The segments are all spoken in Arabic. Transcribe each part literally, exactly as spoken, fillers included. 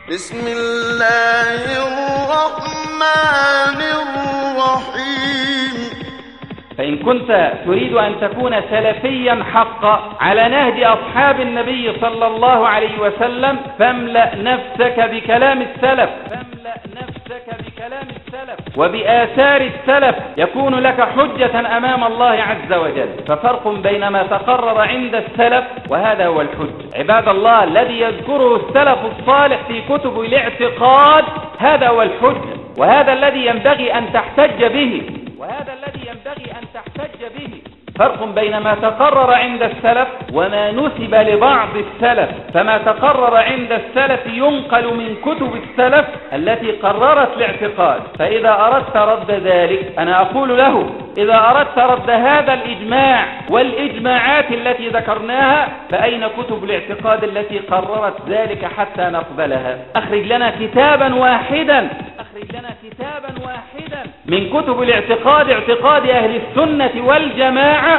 بسم الله الرحمن الرحيم. فإن كنت تريد أن تكون سلفيا حقا على نهج أصحاب النبي صلى الله عليه وسلم فاملأ نفسك بكلام السلف فاملأ نفسك بكلام السلف وبآثار السلف يكون لك حجة أمام الله عز وجل. ففرق بين ما تقرر عند السلف وهذا هو الحج. عباد الله، الذي يذكره السلف الصالح في كتب الاعتقاد هذا هو الحج، وهذا الذي ينبغي أن تحتج به وهذا الذي ينبغي أن تحتج به. فرق بين ما تقرر عند السلف وما نسب لبعض السلف. فما تقرر عند السلف ينقل من كتب السلف التي قررت الاعتقاد. فإذا أردت رد ذلك أنا أقول له: إذا أردت رد هذا الإجماع والإجماعات التي ذكرناها فأين كتب الاعتقاد التي قررت ذلك حتى نقبلها؟ أخرج لنا كتابا واحدا أخرج لنا كتابا واحدا من كتب الاعتقاد، اعتقاد أهل السنة والجماعة،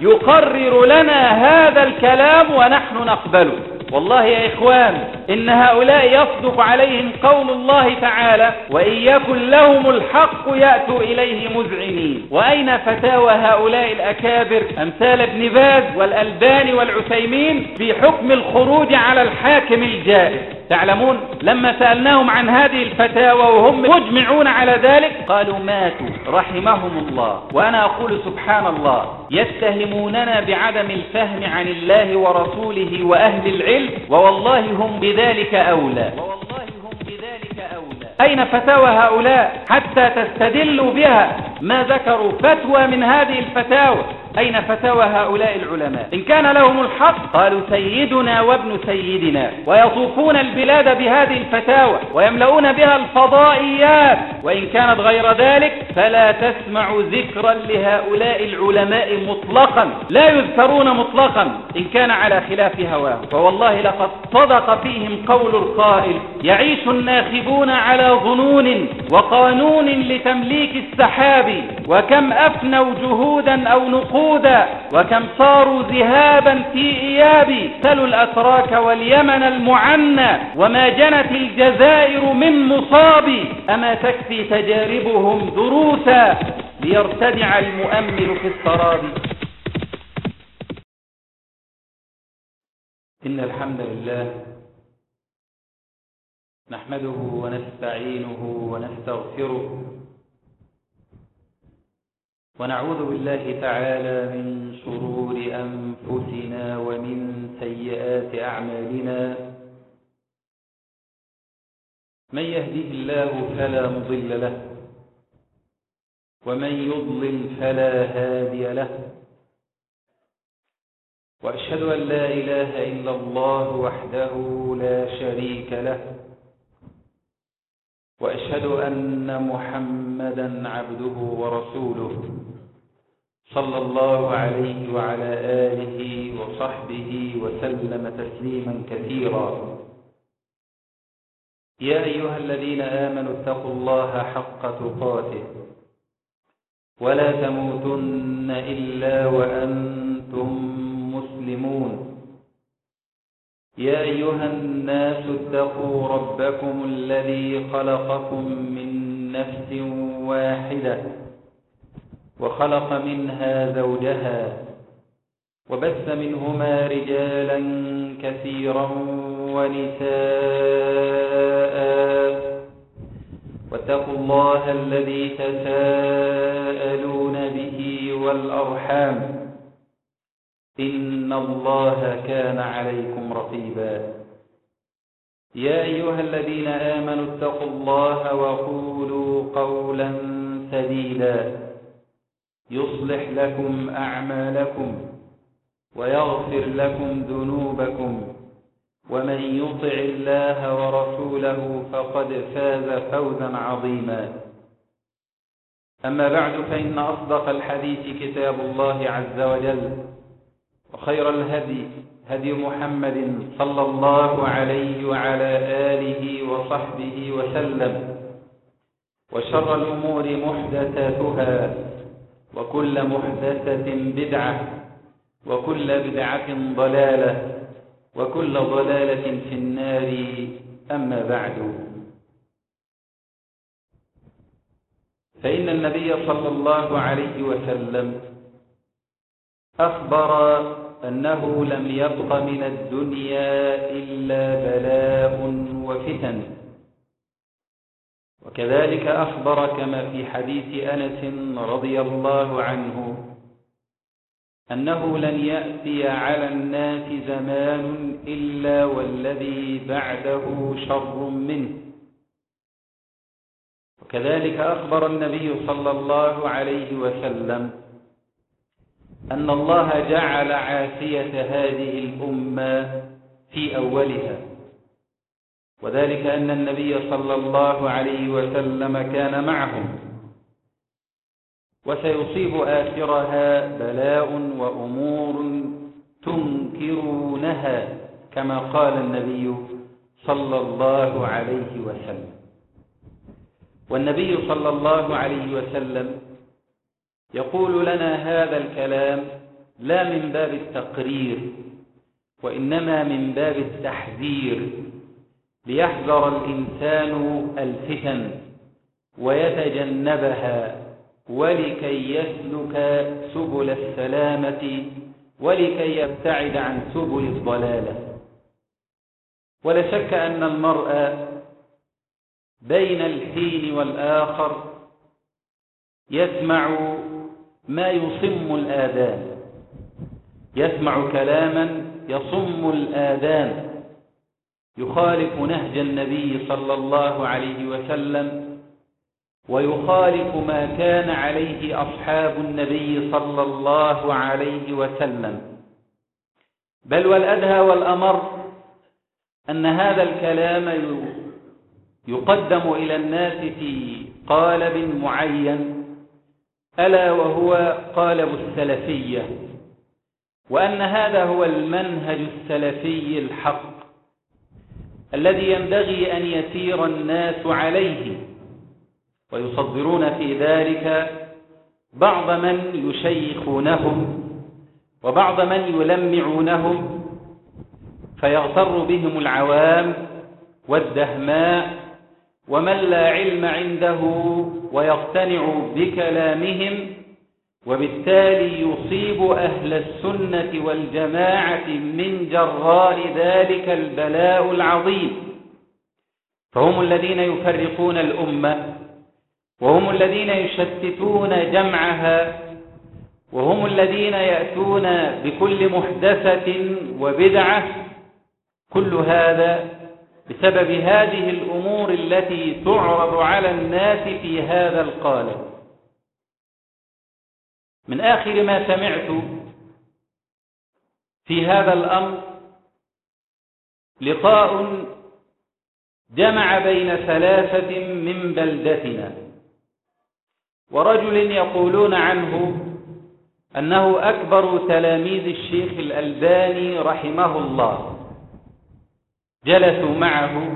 يقرر لنا هذا الكلام ونحن نقبله. والله يا إخوان، إن هؤلاء يصدق عليهم قول الله تعالى: وإن يكن لهم الحق يأتوا إليه مذعنين. وأين فتاوى هؤلاء الأكابر أمثال ابن باز والألباني والعثيمين في حكم الخروج على الحاكم الجائر؟ تعلمون لما سألناهم عن هذه الفتاوى وهم مجمعون على ذلك قالوا ماتوا رحمهم الله. وأنا أقول سبحان الله، يتهموننا بعدم الفهم عن الله ورسوله وأهل العلم، ووالله هم بذلك أولى ووالله هم بذلك أولى. أين فتاوى هؤلاء حتى تستدلوا بها؟ ما ذكروا فتوى من هذه الفتاوى. أين فتاوى هؤلاء العلماء؟ إن كان لهم الحق قالوا سيدنا وابن سيدنا، ويطوفون البلاد بهذه الفتاوى ويملؤون بها الفضائيات. وإن كانت غير ذلك فلا تسمع ذكرا لهؤلاء العلماء مطلقا، لا يذكرون مطلقا إن كان على خلاف هواه. فوالله لقد صدق فيهم قول القائل: يعيش الناخبون على ظنون وقانون لتمليك السحاب، وكم أفنوا جهودا أو نقودا، وكم صاروا ذهابا في إياب. سلوا الأتراك واليمن المعنى وما جنت الجزائر من مصاب، أما تكفي تجاربهم دروسا ليرتدع المؤمل في السراب. إن الحمد لله نحمده ونستعينه ونستغفره، ونعوذ بالله تعالى من شرور أنفسنا ومن سيئات أعمالنا. من يهده الله فلا مضل له، ومن يضلل فلا هادي له. وأشهد أن لا إله إلا الله وحده لا شريك له، وأشهد أن محمدا عبده ورسوله صلى الله عليه وعلى آله وصحبه وسلم تسليما كثيرا. يا أيها الذين آمنوا اتقوا الله حق تقاته ولا تموتن إلا وأنتم مسلمون. يا أيها الناس اتقوا ربكم الذي خلقكم من نفس واحدة وخلق منها زوجها وبث منهما رجالا كثيرا ونساء، واتقوا الله الذي تساءلون به والأرحام إن الله كان عليكم رقيبا. يا أيها الذين آمنوا اتقوا الله وقولوا قولا سديدا يصلح لكم أعمالكم ويغفر لكم ذنوبكم، ومن يطع الله ورسوله فقد فاز فوزا عظيما. أما بعد، فإن أصدق الحديث كتاب الله عز وجل، وخير الهدي هدي محمد صلى الله عليه وعلى آله وصحبه وسلم، وشر الأمور محدثاتها، وكل محدثة بدعة، وكل بدعة ضلالة، وكل ضلالة في النار. أما بعد، فإن النبي صلى الله عليه وسلم أخبر أنه لم يبق من الدنيا إلا بلاء وفتن، وكذلك أخبر كما في حديث أنس رضي الله عنه أنه لن يأتي على الناس زمان إلا والذي بعده شر منه. وكذلك أخبر النبي صلى الله عليه وسلم أن الله جعل عافية هذه الأمة في أولها، وذلك أن النبي صلى الله عليه وسلم كان معهم، وسيصيب آخرها بلاء وأمور تنكرونها كما قال النبي صلى الله عليه وسلم. والنبي صلى الله عليه وسلم يقول لنا هذا الكلام لا من باب التقرير، وإنما من باب التحذير، ليحذر الإنسان الفتن ويتجنبها، ولكي يسلك سبل السلامة، ولكي يبتعد عن سبل الضلالة. ولا شك أن المرء بين الحين والآخر يسمع ما يصم الآذان، يسمع كلاما يصم الآذان يخالف نهج النبي صلى الله عليه وسلم، ويخالف ما كان عليه أصحاب النبي صلى الله عليه وسلم. بل والأدهى والأمر أن هذا الكلام يقدم إلى الناس في قالب معين، ألا وهو قالب السلفية، وأن هذا هو المنهج السلفي الحق الذي ينبغي أن يسير الناس عليه، ويصدرون في ذلك بعض من يشيخونهم وبعض من يلمعونهم، فيغتر بهم العوام والدهماء ومن لا علم عنده ويقتنع بكلامهم، وبالتالي يصيب أهل السنة والجماعة من جراء ذلك البلاء العظيم. فهم الذين يفرقون الأمة، وهم الذين يشتتون جمعها، وهم الذين يأتون بكل محدثة وبدعة، كل هذا بسبب هذه الأمور التي تعرض على الناس في هذا القالب. من آخر ما سمعت في هذا الأمر لقاء جمع بين ثلاثة من بلدتنا، ورجل يقولون عنه أنه أكبر تلاميذ الشيخ الألباني رحمه الله، جلسوا معه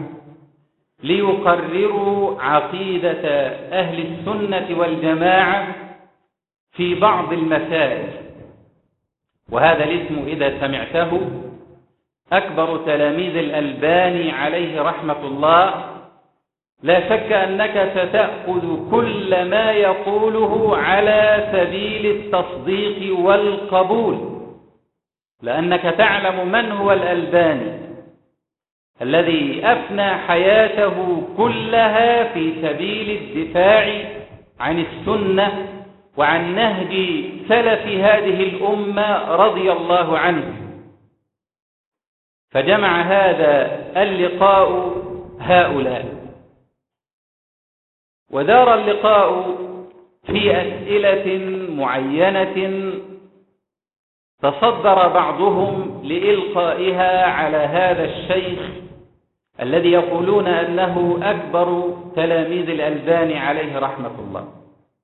ليقرروا عقيدة أهل السنة والجماعة في بعض المسائل. وهذا الاسم إذا سمعته، أكبر تلاميذ الألباني عليه رحمة الله، لا شك أنك ستأخذ كل ما يقوله على سبيل التصديق والقبول، لأنك تعلم من هو الألباني الذي أفنى حياته كلها في سبيل الدفاع عن السنة وعن نهج سلف هذه الأمة رضي الله عنه. فجمع هذا اللقاء هؤلاء، ودار اللقاء في أسئلة معينة تصدر بعضهم لإلقائها على هذا الشيخ الذي يقولون أنه أكبر تلاميذ الألباني عليه رحمة الله.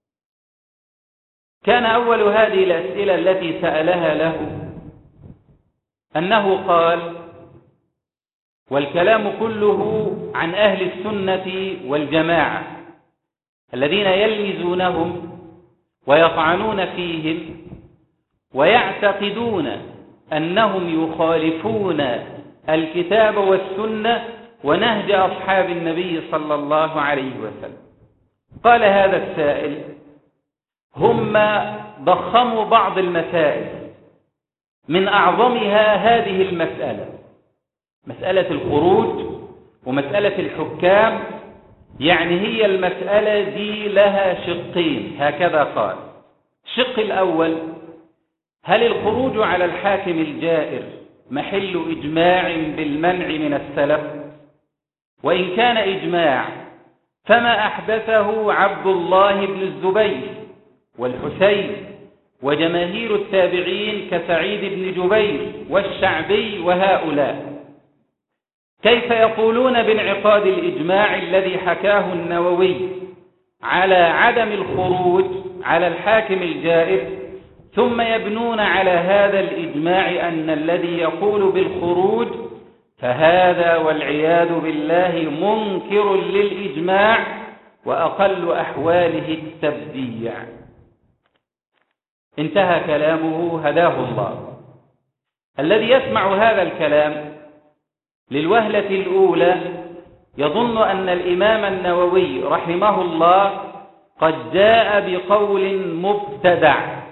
كان أول هذه الأسئلة التي سألها له أنه قال: والكلام كله عن أهل السنة والجماعة الذين يلمزونهم ويطعنون فيهم ويعتقدون أنهم يخالفون الكتاب والسنة ونهج أصحاب النبي صلى الله عليه وسلم. قال هذا السائل: هم ضخموا بعض المسائل، من أعظمها هذه المسألة، مسألة الخروج ومسألة الحكام، يعني هي المسألة دي لها شقين هكذا قال. الشق الأول: هل الخروج على الحاكم الجائر محل إجماع بالمنع من السلف؟ وإن كان إجماع فما أحدثه عبد الله بن الزبير والحسين وجماهير التابعين كسعيد بن جبير والشعبي وهؤلاء. كيف يقولون بانعقاد الإجماع الذي حكاه النووي على عدم الخروج على الحاكم الجائر، ثم يبنون على هذا الإجماع أن الذي يقول بالخروج فهذا والعياذ بالله منكر للإجماع وأقل أحواله التبديع. انتهى كلامه هداه الله. الذي يسمع هذا الكلام للوهلة الأولى يظن أن الإمام النووي رحمه الله قد جاء بقول مبتدع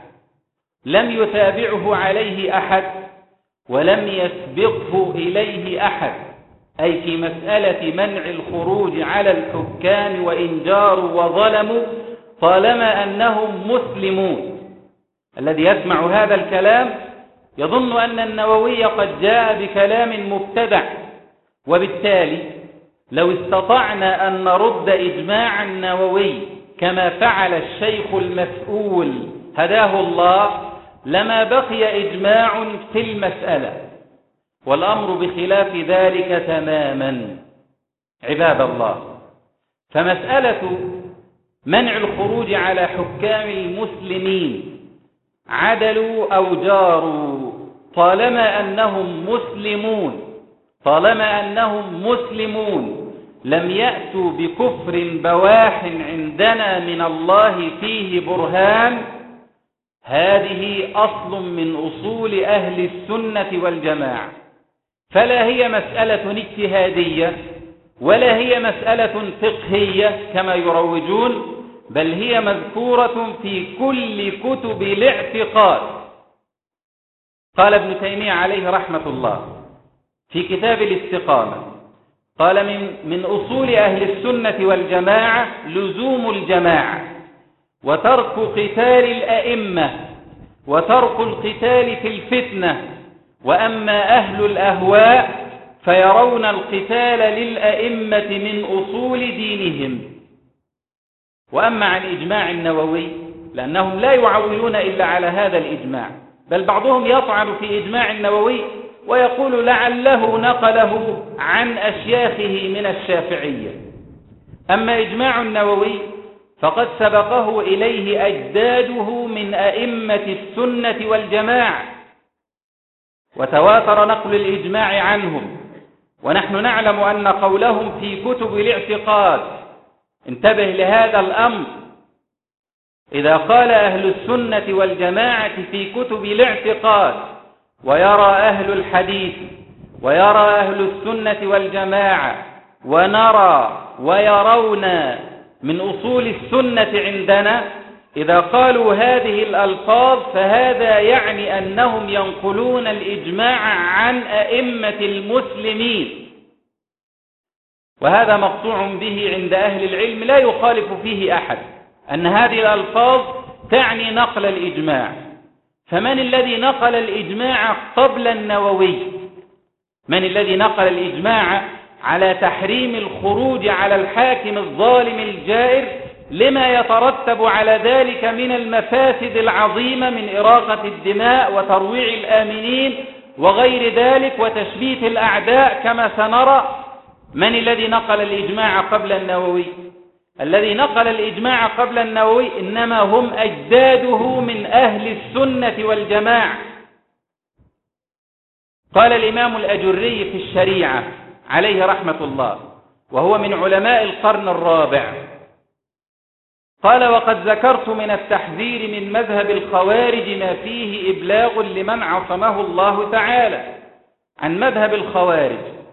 لم يتابعه عليه أحد ولم يسبقه إليه أحد، أي في مسألة منع الخروج على الحكام وإن جاروا وظلموا طالما أنهم مسلمون. الذي يسمع هذا الكلام يظن أن النووي قد جاء بكلام مبتدع، وبالتالي لو استطعنا أن نرد إجماع النووي كما فعل الشيخ المسؤول هداه الله لما بقي إجماع في المسألة، والأمر بخلاف ذلك تماما. عباد الله، فمسألة منع الخروج على حكام المسلمين عدلوا أو جاروا طالما أنهم مسلمون طالما أنهم مسلمون لم يأتوا بكفر بواح عندنا من الله فيه برهان، هذه أصل من أصول أهل السنة والجماعة. فلا هي مسألة اجتهادية ولا هي مسألة فقهية كما يروجون، بل هي مذكورة في كل كتب الاعتقاد. قال ابن تيمية عليه رحمة الله في كتاب الاستقامة، قال من, من أصول أهل السنة والجماعة لزوم الجماعة وترك قتال الأئمة وترك القتال في الفتنة، وأما أهل الأهواء فيرون القتال للأئمة من أصول دينهم. وأما عن إجماع النووي لأنهم لا يعولون إلا على هذا الإجماع، بل بعضهم يطعن في إجماع النووي ويقول لعله نقله عن أشياخه من الشافعية. أما إجماع النووي فقد سبقه إليه أجداده من أئمة السنة والجماعة، وتواتر نقل الإجماع عنهم، ونحن نعلم أن قولهم في كتب الاعتقاد، انتبه لهذا الأمر، إذا قال أهل السنة والجماعة في كتب الاعتقاد ويرى أهل الحديث ويرى أهل السنة والجماعة ونرى ويرون من أصول السنة عندنا، إذا قالوا هذه الألفاظ فهذا يعني أنهم ينقلون الإجماع عن أئمة المسلمين، وهذا مقطوع به عند أهل العلم لا يخالف فيه أحد، أن هذه الألفاظ تعني نقل الإجماع. فمن الذي نقل الإجماع قبل النووي؟ من الذي نقل الإجماع على تحريم الخروج على الحاكم الظالم الجائر لما يترتب على ذلك من المفاسد العظيمة من إراقة الدماء وترويع الآمنين وغير ذلك وتشبيت الأعداء كما سنرى؟ من الذي نقل الإجماع قبل النووي؟ الذي نقل الإجماع قبل النووي إنما هم أجداده من أهل السنة والجماعة. قال الإمام الأجري في الشريعة عليه رحمة الله، وهو من علماء القرن الرابع، قال: وقد ذكرت من التحذير من مذهب الخوارج ما فيه إبلاغ لمن عصمه الله تعالى. عن مذهب الخوارج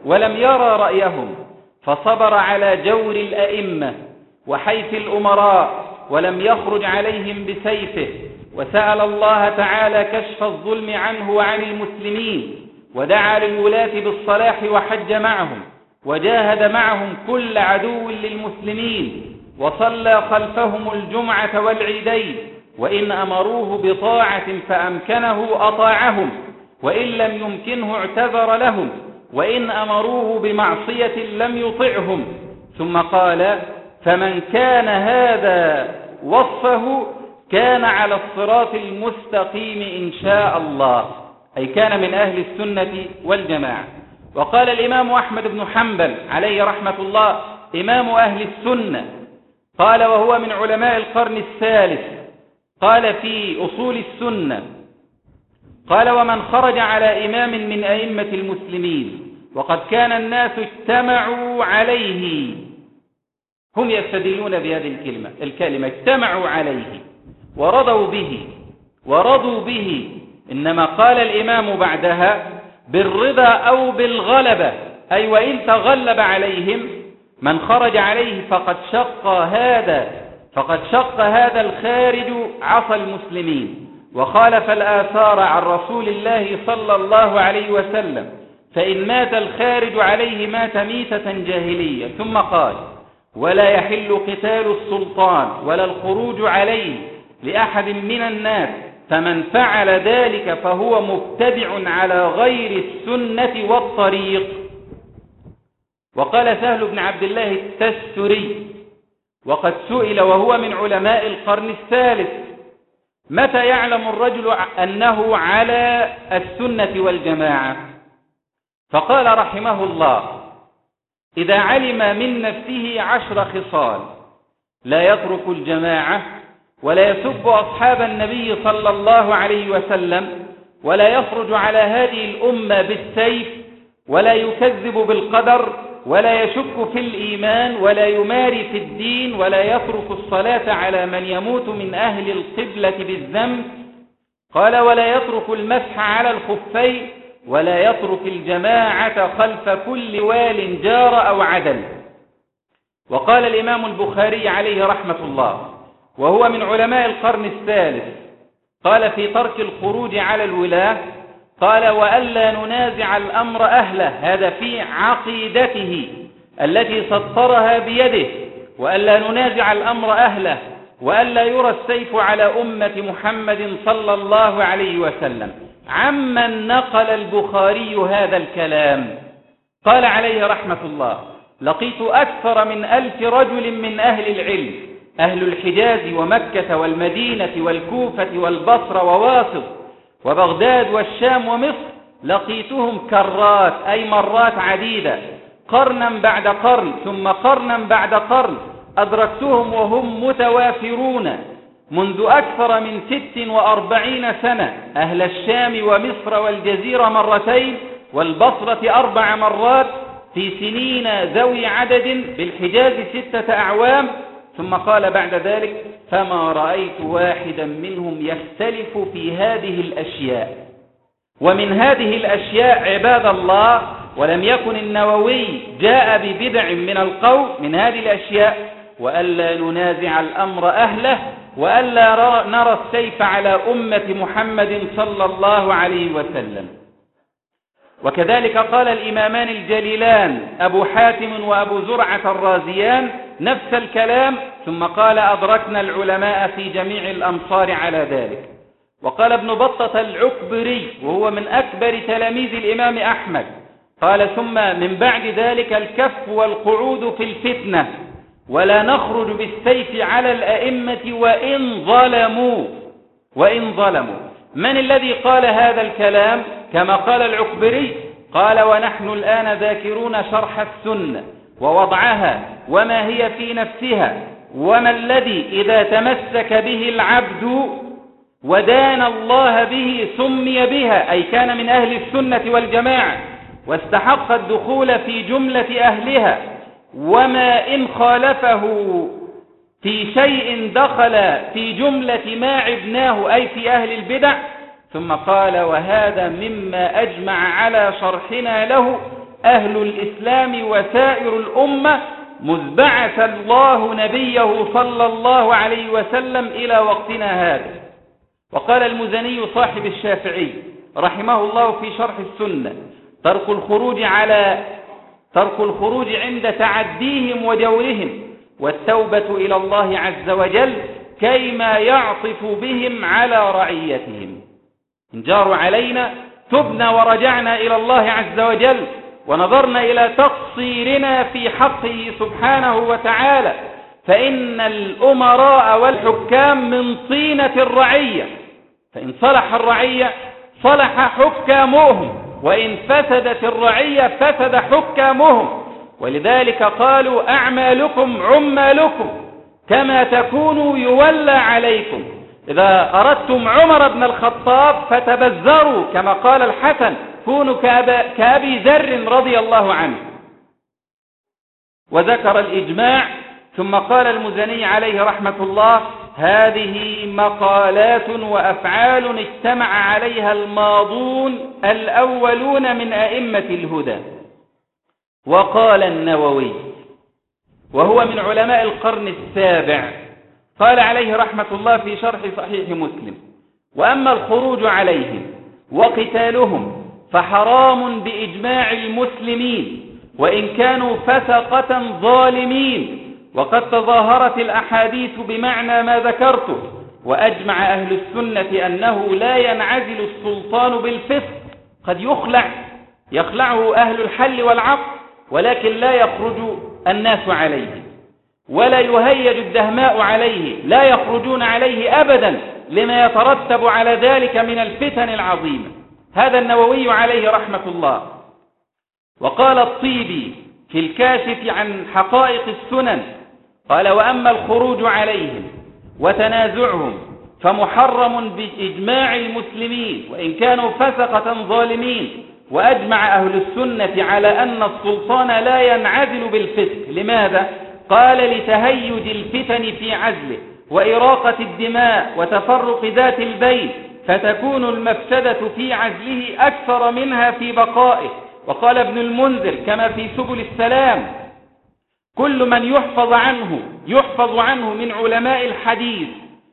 ولم يرى رأيهم، فصبر على جور الأئمة وحيف الأمراء ولم يخرج عليهم بسيفه، وسأل الله تعالى كشف الظلم عنه وعن المسلمين، ودعا للولاة بالصلاح وحج معهم، وجاهد معهم كل عدو للمسلمين، وصلى خلفهم الجمعة والعيدين، وإن أمروه بطاعة فأمكنه أطاعهم، وإن لم يمكنه اعتذر لهم، وإن أمروه بمعصية لم يطعهم. ثم قال: فمن كان هذا وصفه كان على الصراط المستقيم إن شاء الله، أي كان من أهل السنة والجماعة. وقال الإمام أحمد بن حنبل عليه رحمة الله إمام أهل السنة، قال وهو من علماء القرن الثالث، قال في أصول السنة، قال: ومن خرج على إمام من أئمة المسلمين وقد كان الناس اجتمعوا عليه، هم يستدلون بهذه الكلمة الكلمة اجتمعوا عليه ورضوا به ورضوا به، إنما قال الإمام بعدها بالرضا أو بالغلبة، أي وإن تغلب عليهم من خرج عليه فقد شق هذا فقد شق هذا الخارج عصا المسلمين وخالف الآثار عن رسول الله صلى الله عليه وسلم، فإن مات الخارج عليه مات ميتة جاهلية. ثم قال: ولا يحل قتال السلطان ولا الخروج عليه لأحد من الناس، فمن فعل ذلك فهو مبتدع على غير السنة والطريق. وقال سهل بن عبد الله التستري، وقد سئل وهو من علماء القرن الثالث: متى يعلم الرجل أنه على السنة والجماعة؟ فقال رحمه الله: إذا علم من نفسه عشر خصال: لا يترك الجماعة، ولا يسب أصحاب النبي صلى الله عليه وسلم، ولا يخرج على هذه الأمة بالسيف، ولا يكذب بالقدر، ولا يشك في الإيمان، ولا يماري في الدين، ولا يترك الصلاة على من يموت من أهل القبلة بالذنب. قال: ولا يترك المسح على الخفين، ولا يترك الجماعة خلف كل وال جار أو عدل. وقال الإمام البخاري عليه رحمة الله وهو من علماء القرن الثالث، قال في ترك الخروج على الولاة، قال: وألا ننازع الأمر أهله، هذا في عقيدته التي سطرها بيده، وألا ننازع الأمر أهله، وألا يرى السيف على أمة محمد صلى الله عليه وسلم. عمن نقل البخاري هذا الكلام؟ قال عليه رحمة الله: لقيت أكثر من ألف رجل من أهل العلم، أهل الحجاز ومكة والمدينة والكوفة والبصرة وواسط وبغداد والشام ومصر، لقيتهم كرات أي مرات عديدة، قرنا بعد قرن ثم قرنا بعد قرن، أدركتهم وهم متوافرون منذ أكثر من ست وأربعين سنة، أهل الشام ومصر والجزيرة مرتين والبصرة أربع مرات في سنين ذوي عدد، بالحجاز ستة أعوام. ثم قال بعد ذلك: فما رأيت واحدا منهم يختلف في هذه الأشياء. ومن هذه الأشياء عباد الله، ولم يكن النووي جاء ببدع من القول، من هذه الأشياء: وألا ننازع الأمر أهله، وألا نرى السيف على أمة محمد صلى الله عليه وسلم. وكذلك قال الإمامان الجليلان أبو حاتم وأبو زرعة الرازيان نفس الكلام، ثم قال: أدركنا العلماء في جميع الأمصار على ذلك. وقال ابن بطة العكبري وهو من أكبر تلاميذ الإمام أحمد، قال: ثم من بعد ذلك الكف والقعود في الفتنة، ولا نخرج بالسيف على الأئمة وإن ظلموا وإن ظلموا. من الذي قال هذا الكلام كما قال العكبري؟ قال: ونحن الآن ذاكرون شرح السنة ووضعها وما هي في نفسها، وما الذي إذا تمسك به العبد ودان الله به سمي بها، أي كان من أهل السنة والجماعة واستحق الدخول في جملة أهلها، وما إن خالفه في شيء دخل في جملة ما عبناه، أي في أهل البدع. ثم قال: وهذا مما أجمع على شرحنا له أهل الإسلام وسائر الأمة مذ بعث الله نبيه صلى الله عليه وسلم إلى وقتنا هذا. وقال المزني صاحب الشافعي رحمه الله في شرح السنة: ترك الخروج على ترك الخروج عند تعديهم وجورهم، والتوبة إلى الله عز وجل كيما يعطف بهم على رعيتهم. إن جاروا علينا تبنا ورجعنا إلى الله عز وجل، ونظرنا إلى تقصيرنا في حقه سبحانه وتعالى، فإن الأمراء والحكام من طينة الرعية، فإن صلح الرعية صلح حكامهم، وإن فسدت الرعية فسد حكامهم. ولذلك قالوا: أعمالكم عمالكم، كما تكونوا يولى عليكم. إذا أردتم عمر بن الخطاب فتبذروا، كما قال الحسن: كونوا كأبي ذر رضي الله عنه. وذكر الإجماع، ثم قال المزني عليه رحمة الله: هذه مقالات وأفعال اجتمع عليها الماضون الأولون من أئمة الهدى. وقال النووي وهو من علماء القرن السابع، قال عليه رحمة الله في شرح صحيح مسلم: وأما الخروج عليهم وقتالهم فحرام بإجماع المسلمين، وإن كانوا فسقة ظالمين. وقد تظاهرت الأحاديث بمعنى ما ذكرته، وأجمع أهل السنة أنه لا ينعزل السلطان بالفسق. قد يخلع يخلعه أهل الحل والعقل، ولكن لا يخرج الناس عليه، ولا يهيج الدهماء عليه، لا يخرجون عليه أبدا لما يترتب على ذلك من الفتن العظيمة. هذا النووي عليه رحمة الله. وقال الطيبي في الكاشف عن حقائق السنن، قال: وأما الخروج عليهم وتنازعهم فمحرم بإجماع المسلمين، وإن كانوا فسقة ظالمين. وأجمع أهل السنة على أن السلطان لا ينعزل بالفسق. لماذا؟ قال: لتهيج الفتن في عزله، وإراقة الدماء، وتفرق ذات البين، فتكون المفسدة في عزله أكثر منها في بقائه. وقال ابن المنذر كما في سبل السلام: كل من يحفظ عنه يحفظ عنه من علماء الحديث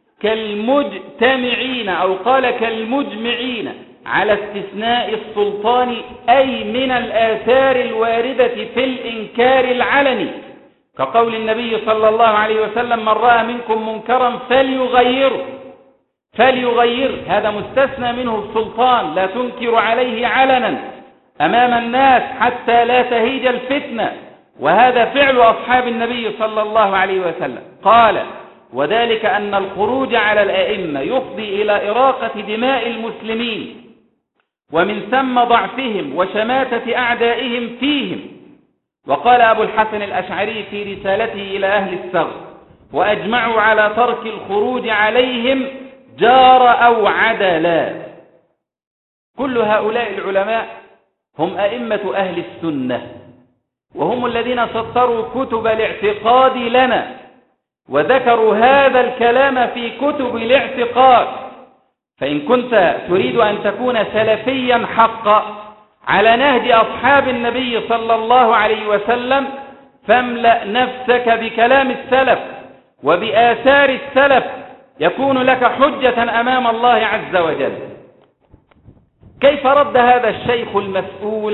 كالمجتمعين، أو قال كالمجمعين على استثناء السلطان، أي من الآثار الواردة في الإنكار العلني، كقول النبي صلى الله عليه وسلم: من رأى منكم منكرا فليغيره فليغيره هذا مستثنى منه السلطان، لا تنكر عليه علنا أمام الناس حتى لا تهيج الفتنة. وهذا فعل أصحاب النبي صلى الله عليه وسلم. قال: وذلك أن الخروج على الأئمة يفضي إلى إراقة دماء المسلمين، ومن ثم ضعفهم وشماتة أعدائهم فيهم. وقال أبو الحسن الأشعري في رسالته إلى أهل الثغر: وأجمعوا على ترك الخروج عليهم جار أو عدلا. كل هؤلاء العلماء هم أئمة أهل السنة، وهم الذين سطروا كتب الاعتقاد لنا، وذكروا هذا الكلام في كتب الاعتقاد. فإن كنت تريد أن تكون سلفيا حقا على نهج أصحاب النبي صلى الله عليه وسلم، فاملأ نفسك بكلام السلف وبآثار السلف، يكون لك حجة أمام الله عز وجل. كيف رد هذا الشيخ المسؤول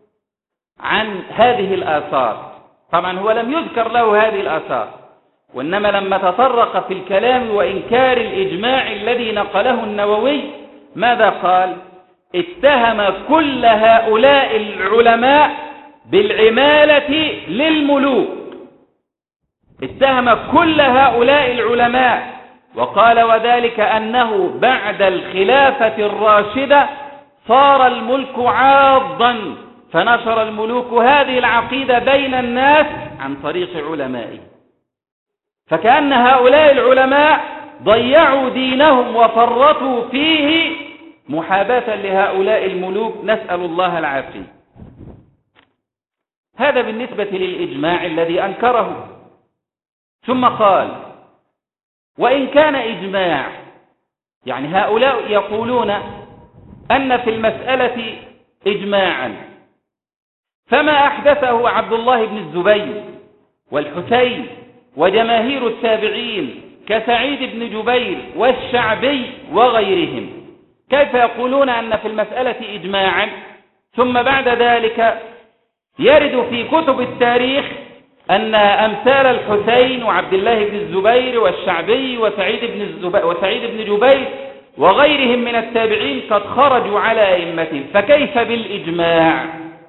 عن هذه الآثار؟ طبعا هو لم يذكر له هذه الآثار، وإنما لما تطرق في الكلام وإنكار الإجماع الذي نقله النووي، ماذا قال؟ اتهم كل هؤلاء العلماء بالعمالة للملوك، اتهم كل هؤلاء العلماء، وقال: وذلك أنه بعد الخلافة الراشدة صار الملك عاضا، فنشر الملوك هذه العقيدة بين الناس عن طريق علمائه. فكأن هؤلاء العلماء ضيعوا دينهم وفرطوا فيه محاباة لهؤلاء الملوك، نسأل الله العافية. هذا بالنسبة للإجماع الذي أنكره. ثم قال: وإن كان إجماع، يعني هؤلاء يقولون أن في المسألة إجماعا، فما أحدثه عبد الله بن الزبير والحسين وجماهير التابعين كسعيد بن جبير والشعبي وغيرهم، كيف يقولون أن في المسألة إجماعا ثم بعد ذلك يرد في كتب التاريخ أن أمثال الحسين وعبد الله بن الزبير والشعبي وسعيد بن, الزبير وسعيد بن جبير وغيرهم من التابعين قد خرجوا على أئمتهم، فكيف بالإجماع؟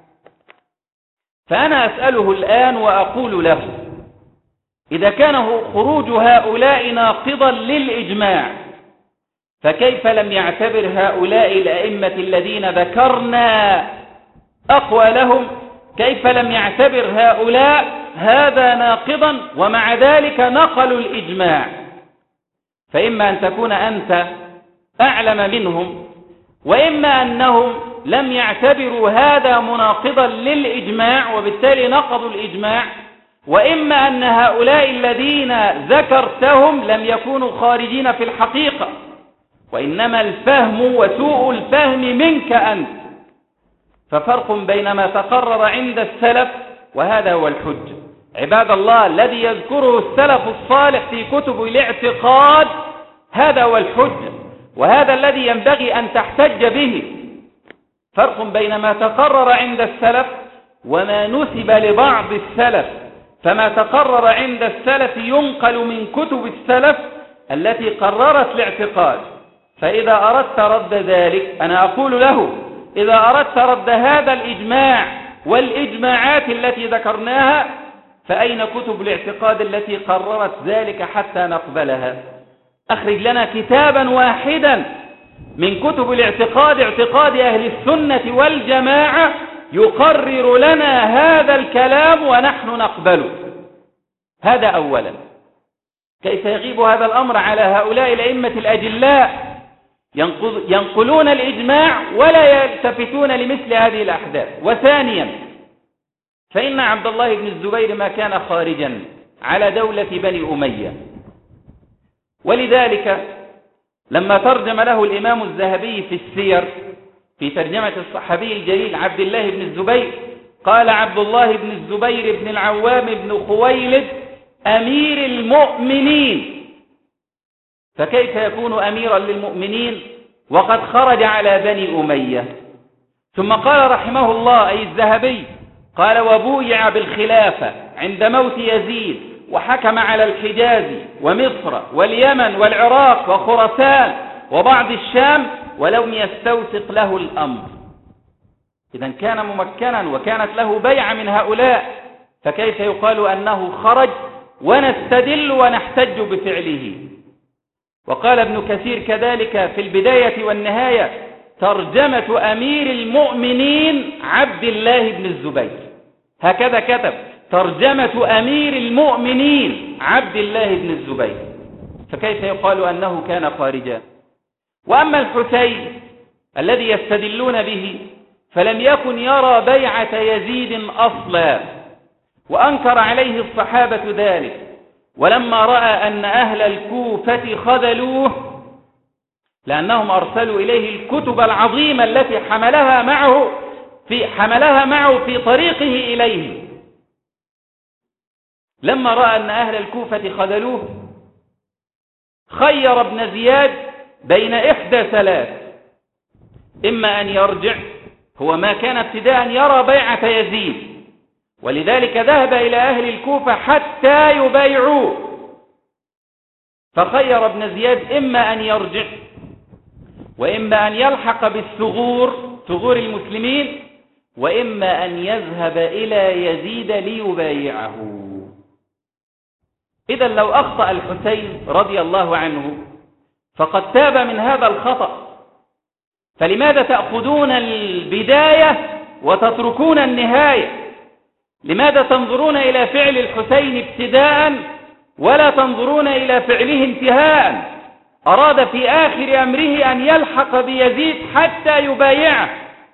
فأنا أسأله الآن وأقول له: إذا كان خروج هؤلاء ناقضا للإجماع، فكيف لم يعتبر هؤلاء الأئمة الذين ذكرنا أقوالهم، كيف لم يعتبر هؤلاء هذا ناقضا ومع ذلك نقلوا الإجماع؟ فإما أن تكون أنت أعلم منهم، وإما أنهم لم يعتبروا هذا مناقضا للإجماع وبالتالي نقضوا الإجماع، وإما أن هؤلاء الذين ذكرتهم لم يكونوا خارجين في الحقيقة، وإنما الفهم وسوء الفهم منك أنت. ففرق بين ما تقرر عند السلف، وهذا هو الحج عباد الله الذي يذكره السلف الصالح في كتب الاعتقاد، هذا هو الحج، وهذا الذي ينبغي أن تحتج به. فرق بين ما تقرر عند السلف وما نسب لبعض السلف، فما تقرر عند السلف ينقل من كتب السلف التي قررت الاعتقاد. فإذا أردت رد ذلك أنا أقول له: إذا أردت رد هذا الإجماع والإجماعات التي ذكرناها، فأين كتب الاعتقاد التي قررت ذلك حتى نقبلها؟ أخرج لنا كتابا واحدا من كتب الاعتقاد، اعتقاد أهل السنة والجماعة، يقرر لنا هذا الكلام ونحن نقبله. هذا أولا. كيف يغيب هذا الأمر على هؤلاء الأئمة الأجلاء ينقلون الإجماع ولا يلتفتون لمثل هذه الأحداث؟ وثانيا، فإن عبد الله بن الزبير ما كان خارجا على دولة بني أمية، ولذلك لما ترجم له الإمام الذهبي في السير في ترجمة الصحابي الجليل عبد الله بن الزبير، قال عبد الله بن الزبير بن العوام بن خويلد أمير المؤمنين. فكيف يكون أميرا للمؤمنين وقد خرج على بني أمية؟ ثم قال رحمه الله أي الذهبي، قال: وبويع بالخلافة عند موت يزيد، وحكم على الحجاز ومصر واليمن والعراق وخراسان وبعض الشام، ولم يستوثق له الأمر. إذن كان ممكنا وكانت له بيعة من هؤلاء، فكيف يقال أنه خرج ونستدل ونحتج بفعله؟ وقال ابن كثير كذلك في البداية والنهاية: ترجمة أمير المؤمنين عبد الله بن الزبير، هكذا كتب: ترجمة أمير المؤمنين عبد الله بن الزبير. فكيف يقال أنه كان خارجا؟ وأما الحسين الذي يستدلون به فلم يكن يرى بيعة يزيد أصلا، وأنكر عليه الصحابة ذلك، ولما رأى أن أهل الكوفة خذلوه لأنهم أرسلوا إليه الكتب العظيمة التي حملها معه في حملها معه في طريقه إليه، لما رأى أن أهل الكوفة خذلوه خير ابن زياد بين إحدى ثلاث: إما أن يرجع، هو ما كان ابتداء يرى بيعة يزيد، ولذلك ذهب إلى أهل الكوفة حتى يبايعوه، فخير ابن زياد إما أن يرجع وإما أن يلحق بالثغور، ثغور المسلمين، وإما أن يذهب إلى يزيد ليبايعه. إذا لو أخطأ الحسين رضي الله عنه فقد تاب من هذا الخطأ، فلماذا تأخذون البداية وتتركون النهاية؟ لماذا تنظرون إلى فعل الحسين ابتداء ولا تنظرون إلى فعله انتهاء؟ أراد في آخر أمره أن يلحق بيزيد حتى يبايعه.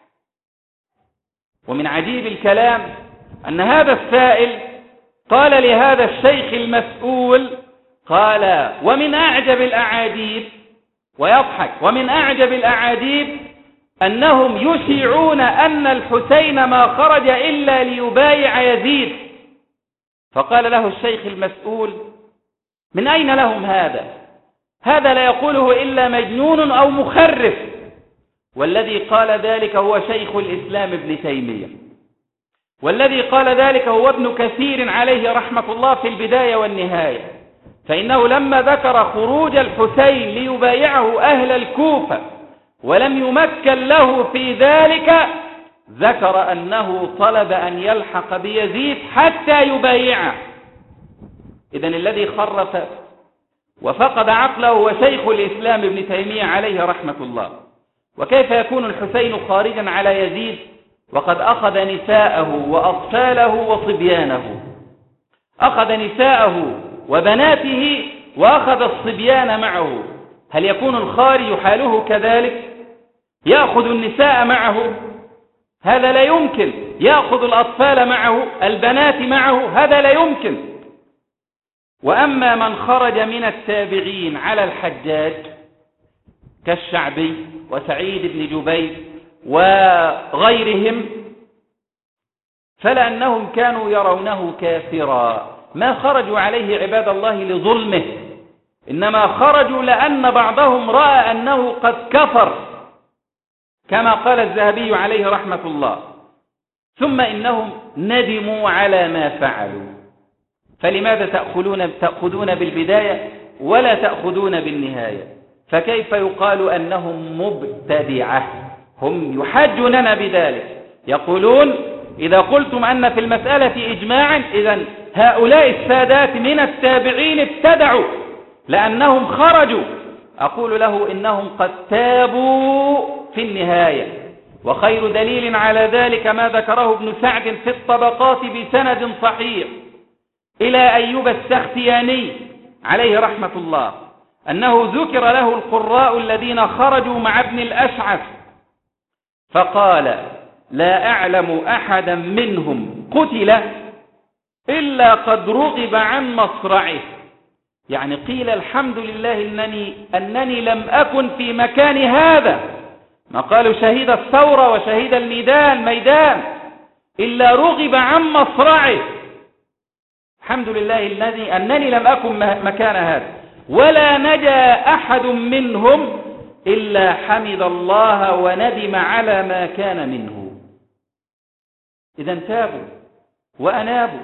ومن عجيب الكلام أن هذا السائل قال لهذا الشيخ المسؤول، قال: ومن أعجب الأعاجيب، ويضحك، ومن أعجب الأعاجيب أنهم يشيعون أن الحسين ما خرج إلا ليبايع يزيد. فقال له الشيخ المسؤول: من أين لهم هذا؟ هذا لا يقوله إلا مجنون أو مخرف. والذي قال ذلك هو شيخ الإسلام ابن تيمية، والذي قال ذلك هو ابن كثير عليه رحمة الله في البداية والنهاية، فإنه لما ذكر خروج الحسين ليبايعه أهل الكوفة ولم يمكن له في ذلك، ذكر أنه طلب أن يلحق بيزيد حتى يبايعه. إذن الذي خرف وفقد عقله هو شيخ الإسلام ابن تيمية عليه رحمة الله. وكيف يكون الحسين خارجا على يزيد وقد أخذ نساءه وأطفاله وصبيانه؟ أخذ نساءه وبناته وأخذ الصبيان معه. هل يكون الخارج حاله كذلك؟ يأخذ النساء معه؟ هذا لا يمكن. يأخذ الأطفال معه، البنات معه؟ هذا لا يمكن. وأما من خرج من التابعين على الحجاج كالشعبي وسعيد بن جبير وغيرهم فلأنهم كانوا يرونه كافرا. ما خرجوا عليه عباد الله لظلمه، إنما خرجوا لأن بعضهم رأى أنه قد كفر كما قال الذهبي عليه رحمة الله. ثم إنهم ندموا على ما فعلوا. فلماذا تأخذون, تأخذون بالبداية ولا تأخذون بالنهاية؟ فكيف يقال أنهم مبتدعة؟ هم يحاجوننا بذلك، يقولون إذا قلتم أن في المسألة إجماعا إذن هؤلاء السادات من التابعين ابتدعوا لأنهم خرجوا. أقول له إنهم قد تابوا في النهاية. وخير دليل على ذلك ما ذكره ابن سعد في الطبقات بسند صحيح إلى أيوب السختياني عليه رحمة الله أنه ذكر له القراء الذين خرجوا مع ابن الأشعث فقال: لا أعلم أحدا منهم قتل إلا قد رغب عن مصرعه. يعني قيل الحمد لله إنني, أنني لم أكن في مكان هذا، ما قالوا شهيد الثورة وشهيد الميدان ميدان، إلا رغب عن مصرعه. الحمد لله الذي أنني لم أكن مكان هذا. ولا نجا أحد منهم إلا حمد الله وندم على ما كان منه. إذا تابوا وأنابوا،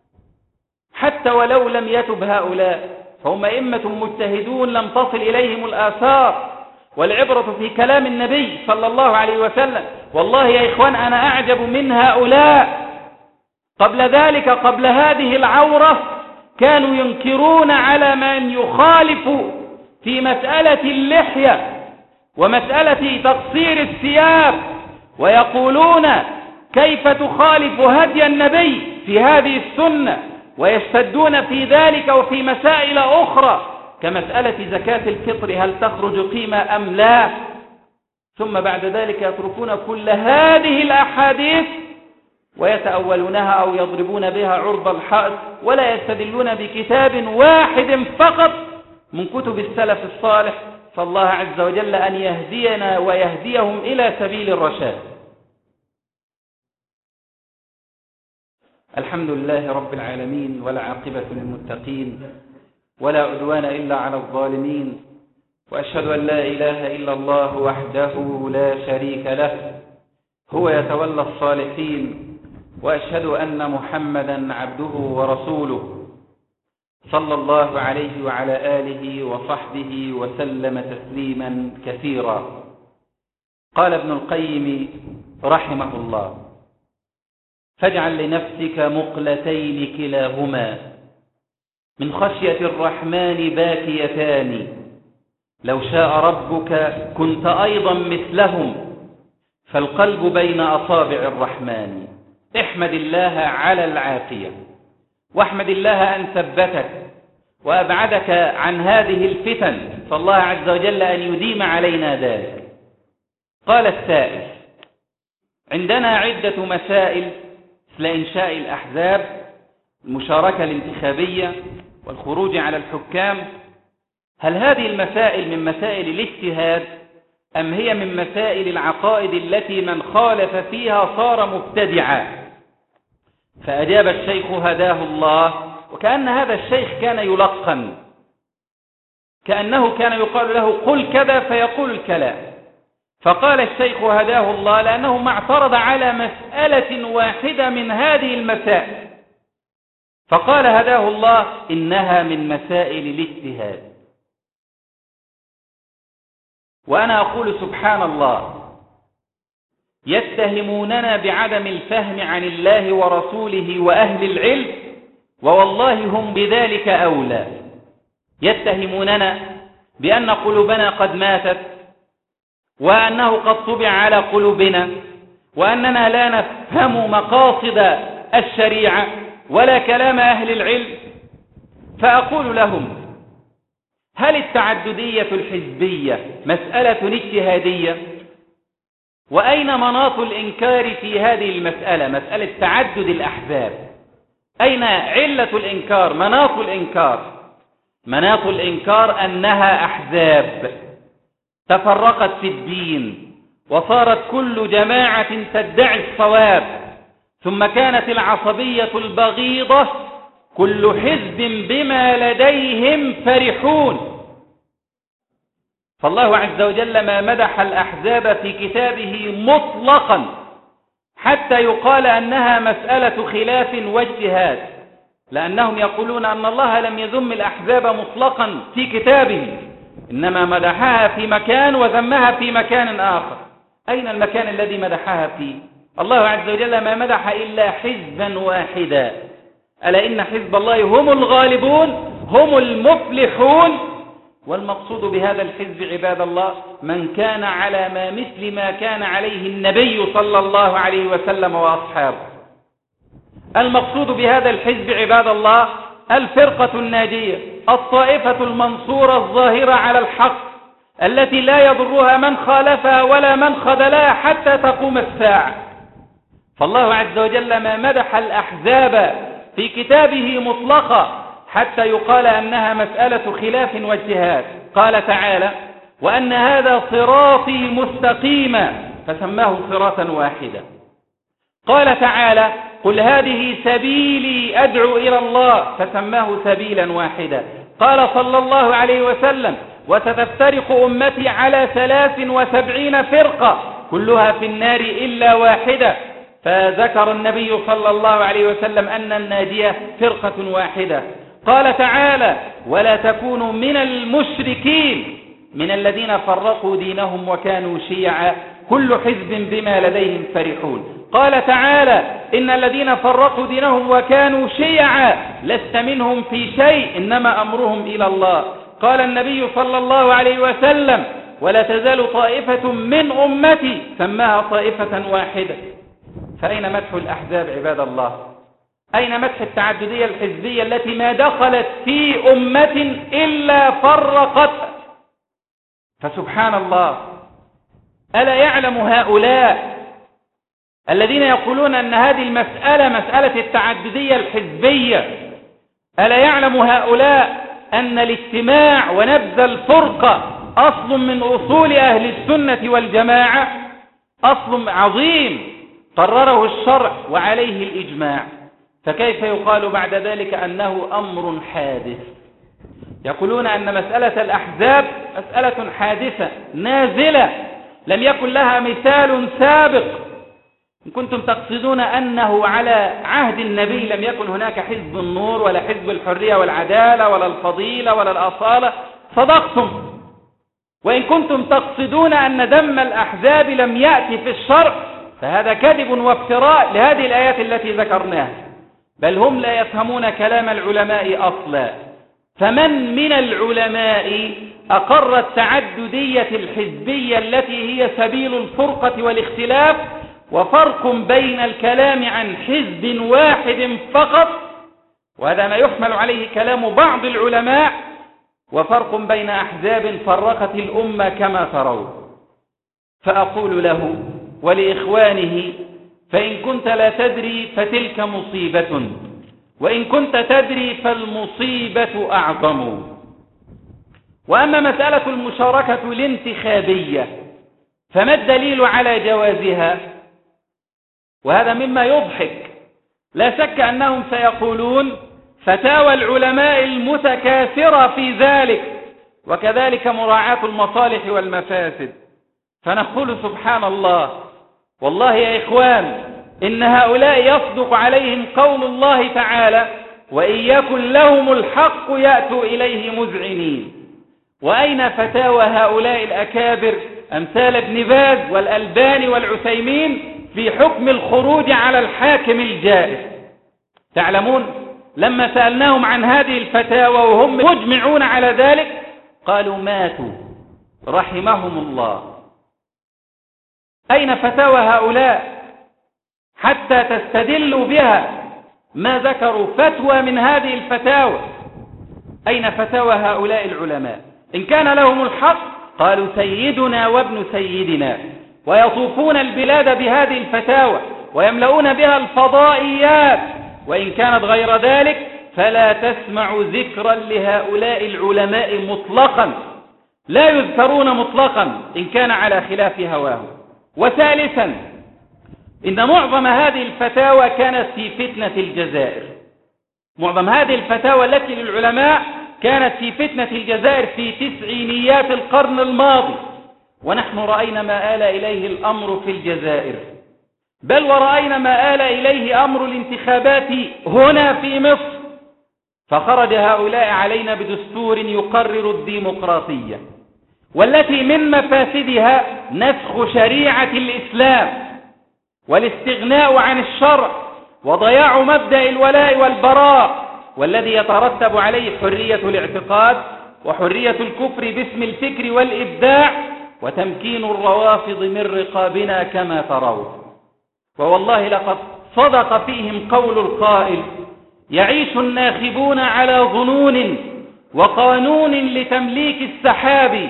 حتى ولو لم يتب هؤلاء فهم أئمة مجتهدون لم تصل إليهم الآثار. والعبرة في كلام النبي صلى الله عليه وسلم. والله يا إخوان أنا أعجب من هؤلاء. قبل ذلك، قبل هذه العورة، كانوا ينكرون على من يخالف في مسألة اللحية ومسألة تقصير الثياب، ويقولون كيف تخالف هدي النبي في هذه السنة، ويشتدون في ذلك وفي مسائل أخرى كمسألة زكاة الفطر هل تخرج قيمة أم لا. ثم بعد ذلك يتركون كل هذه الأحاديث ويتأولونها أو يضربون بها عرض الحائط، ولا يستدلون بكتاب واحد فقط من كتب السلف الصالح، فالله عز وجل أن يهدينا ويهديهم إلى سبيل الرشاد. الحمد لله رب العالمين، والعاقبة للمتقين، ولا عدوان إلا على الظالمين، وأشهد أن لا إله إلا الله وحده لا شريك له، هو يتولى الصالحين، وأشهد أن محمدا عبده ورسوله صلى الله عليه وعلى آله وصحبه وسلم تسليما كثيرا. قال ابن القيم رحمه الله: فاجعل لنفسك مقلتين كلاهما من خشية الرحمن باكيتان، لو شاء ربك كنت أيضا مثلهم، فالقلب بين أصابع الرحمن. احمد الله على العافية، واحمد الله أن ثبتك وأبعدك عن هذه الفتن، فالله عز وجل أن يديم علينا ذلك. قال السائل: عندنا عدة مسائل مثل إنشاء الأحزاب، المشاركة الانتخابية، والخروج على الحكام. هل هذه المسائل من مسائل الاجتهاد أم هي من مسائل العقائد التي من خالف فيها صار مبتدعا؟ فأجاب الشيخ هداه الله، وكأن هذا الشيخ كان يلقن، كأنه كان يقال له قل كذا فيقول الكلام. فقال الشيخ هداه الله لأنه ما اعترض على مسألة واحدة من هذه المسائل، فقال هداه الله إنها من مسائل الاجتهاد. وأنا أقول سبحان الله، يتهموننا بعدم الفهم عن الله ورسوله وأهل العلم، ووالله هم بذلك أولى. يتهموننا بأن قلوبنا قد ماتت، وأنه قد طبع على قلوبنا، وأننا لا نفهم مقاصد الشريعة ولا كلام أهل العلم. فأقول لهم: هل التعددية الحزبية مسألة اجتهادية؟ وأين مناط الإنكار في هذه المسألة، مسألة تعدد الأحزاب؟ أين علة الإنكار، مناط الإنكار؟ مناط الإنكار أنها أحزاب تفرقت في الدين، وصارت كل جماعة تدعي الصواب، ثم كانت العصبية البغيضة كل حزب بما لديهم فرحون. فالله عز وجل ما مدح الأحزاب في كتابه مطلقا حتى يقال أنها مسألة خلاف واجتهاد، لأنهم يقولون أن الله لم يذم الأحزاب مطلقا في كتابه، إنما مدحها في مكان وذمها في مكان آخر. أين المكان الذي مدحها فيه؟ الله عز وجل ما مدح إلا حزبا واحدا، ألا إن حزب الله هم الغالبون هم المفلحون. والمقصود بهذا الحزب عباد الله من كان على ما مثل ما كان عليه النبي صلى الله عليه وسلم وأصحابه. المقصود بهذا الحزب عباد الله الفرقة الناجية، الطائفة المنصورة الظاهرة على الحق، التي لا يضرها من خالفها ولا من خذلها حتى تقوم الساعة. فالله عز وجل ما مدح الأحزاب في كتابه مطلقا حتى يقال أنها مسألة خلاف واجتهاد. قال تعالى: وأن هذا صراطي مستقيما، فسماه صراطا واحدا. قال تعالى: قل هذه سبيلي أدعو إلى الله، فسماه سبيلا واحدا. قال صلى الله عليه وسلم: وستفترق أمتي على ثلاث وسبعين فرقة كلها في النار إلا واحدة. فذكر النبي صلى الله عليه وسلم أن الناجية فرقة واحدة. قال تعالى: ولا تكونوا من المشركين من الذين فرقوا دينهم وكانوا شيعا كل حزب بما لديهم فرحون. قال تعالى: إن الذين فرقوا دينهم وكانوا شيعا لست منهم في شيء إنما أمرهم إلى الله. قال النبي صلى الله عليه وسلم: ولا تزال طائفة من أمتي، سماها طائفة واحدة. فأين مدح الأحزاب عباد الله؟ أين مدح التعددية الحزبية التي ما دخلت في أمة إلا فرقتها؟ فسبحان الله، ألا يعلم هؤلاء الذين يقولون أن هذه المسألة مسألة التعددية الحزبية، ألا يعلم هؤلاء أن الاجتماع ونبذ الفرقة أصل من أصول أهل السنة والجماعة، أصل عظيم قرره الشرع وعليه الإجماع. فكيف يقال بعد ذلك أنه أمر حادث؟ يقولون أن مسألة الأحزاب مسألة حادثة نازلة لم يكن لها مثال سابق. إن كنتم تقصدون أنه على عهد النبي لم يكن هناك حزب النور ولا حزب الحرية والعدالة ولا الفضيلة ولا الأصالة، صدقتم. وإن كنتم تقصدون أن ذم الأحزاب لم يأتي في الشرع، فهذا كذب وافتراء لهذه الآيات التي ذكرناها، بل هم لا يفهمون كلام العلماء أصلا. فمن من العلماء أقر التعددية الحزبية التي هي سبيل الفرقة والاختلاف، وفرق بين الكلام عن حزب واحد فقط، وهذا ما يحمل عليه كلام بعض العلماء، وفرق بين أحزاب فرقت الأمة كما ترون. فأقول له ولإخوانه: فإن كنت لا تدري فتلك مصيبة، وإن كنت تدري فالمصيبة أعظم. وأما مسألة المشاركة الانتخابية فما الدليل على جوازها؟ وهذا مما يضحك. لا شك أنهم سيقولون فتاوى العلماء المتكاثرة في ذلك، وكذلك مراعاة المصالح والمفاسد. فنقول سبحان الله، والله يا إخوان إن هؤلاء يصدق عليهم قول الله تعالى: وإن يكن لهم الحق يأتوا إليه مذعنين. وأين فتاوى هؤلاء الأكابر أمثال ابن باز والألباني والعثيمين في حكم الخروج على الحاكم الجائر؟ تعلمون لما سألناهم عن هذه الفتاوى وهم مجمعون على ذلك قالوا ماتوا رحمهم الله. أين فتاوى هؤلاء حتى تستدلوا بها؟ ما ذكروا فتوى من هذه الفتاوى. أين فتاوى هؤلاء العلماء؟ إن كان لهم الحق قالوا سيدنا وابن سيدنا، ويطوفون البلاد بهذه الفتاوى ويملؤون بها الفضائيات. وإن كانت غير ذلك فلا تسمع ذكرا لهؤلاء العلماء مطلقا، لا يذكرون مطلقا إن كان على خلاف هواه. وثالثا، إن معظم هذه الفتاوى كانت في فتنة الجزائر. معظم هذه الفتاوى التي للعلماء كانت في فتنة الجزائر في تسعينيات القرن الماضي، ونحن رأينا ما آل إليه الأمر في الجزائر، بل ورأينا ما آل إليه أمر الانتخابات هنا في مصر. فخرج هؤلاء علينا بدستور يقرر الديمقراطية، والتي من مفاسدها نسخ شريعة الإسلام والاستغناء عن الشرع وضياع مبدأ الولاء والبراء، والذي يترتب عليه حرية الاعتقاد وحرية الكفر باسم الفكر والإبداع، وتمكين الروافض من رقابنا كما ترون. ووالله لقد صدق فيهم قول القائل: يعيش الناخبون على ظنون وقانون لتمليك السحاب،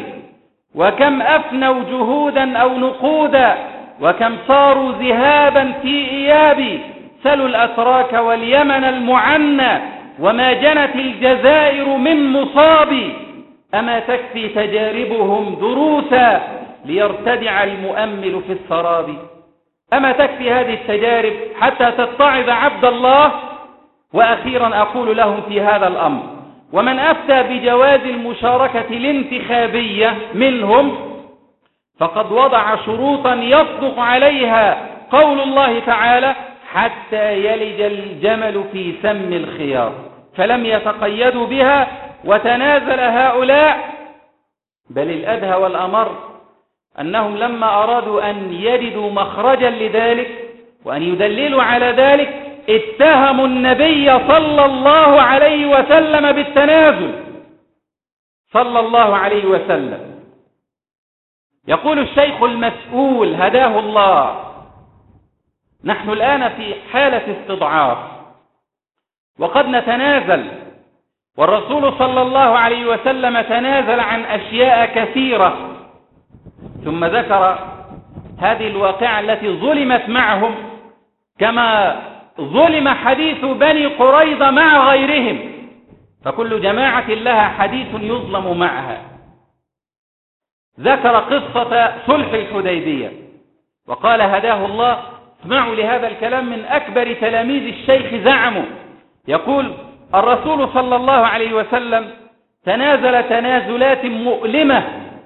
وكم أفنوا جهودا أو نقودا، وكم صاروا ذهابا في إياب. سلوا الأتراك واليمن المعنى، وما جنت الجزائر من مصاب. أما تكفي تجاربهم دروسا ليرتدع المؤمل في السراب؟ أما تكفي هذه التجارب حتى تتعظ عبد الله؟ وأخيرا أقول لهم في هذا الأمر: ومن أفتى بجواز المشاركة الانتخابية منهم فقد وضع شروطا يصدق عليها قول الله تعالى: حتى يلج الجمل في سم الخياط. فلم يتقيدوا بها وتنازل هؤلاء، بل الأدهى والأمر أنهم لما أرادوا أن يجدوا مخرجا لذلك وأن يدللوا على ذلك اتهموا النبي صلى الله عليه وسلم بالتنازل صلى الله عليه وسلم. يقول الشيخ المسؤول هداه الله: نحن الآن في حالة استضعاف وقد نتنازل، والرسول صلى الله عليه وسلم تنازل عن أشياء كثيرة. ثم ذكر هذه الواقعة التي ظلمت معهم كما ظلم حديث بني قريظة مع غيرهم، فكل جماعة لها حديث يظلم معها. ذكر قصة صلح الحديبية وقال هداه الله: اسمعوا لهذا الكلام من أكبر تلاميذ الشيخ زعموا. يقول: الرسول صلى الله عليه وسلم تنازل تنازلات مؤلمة،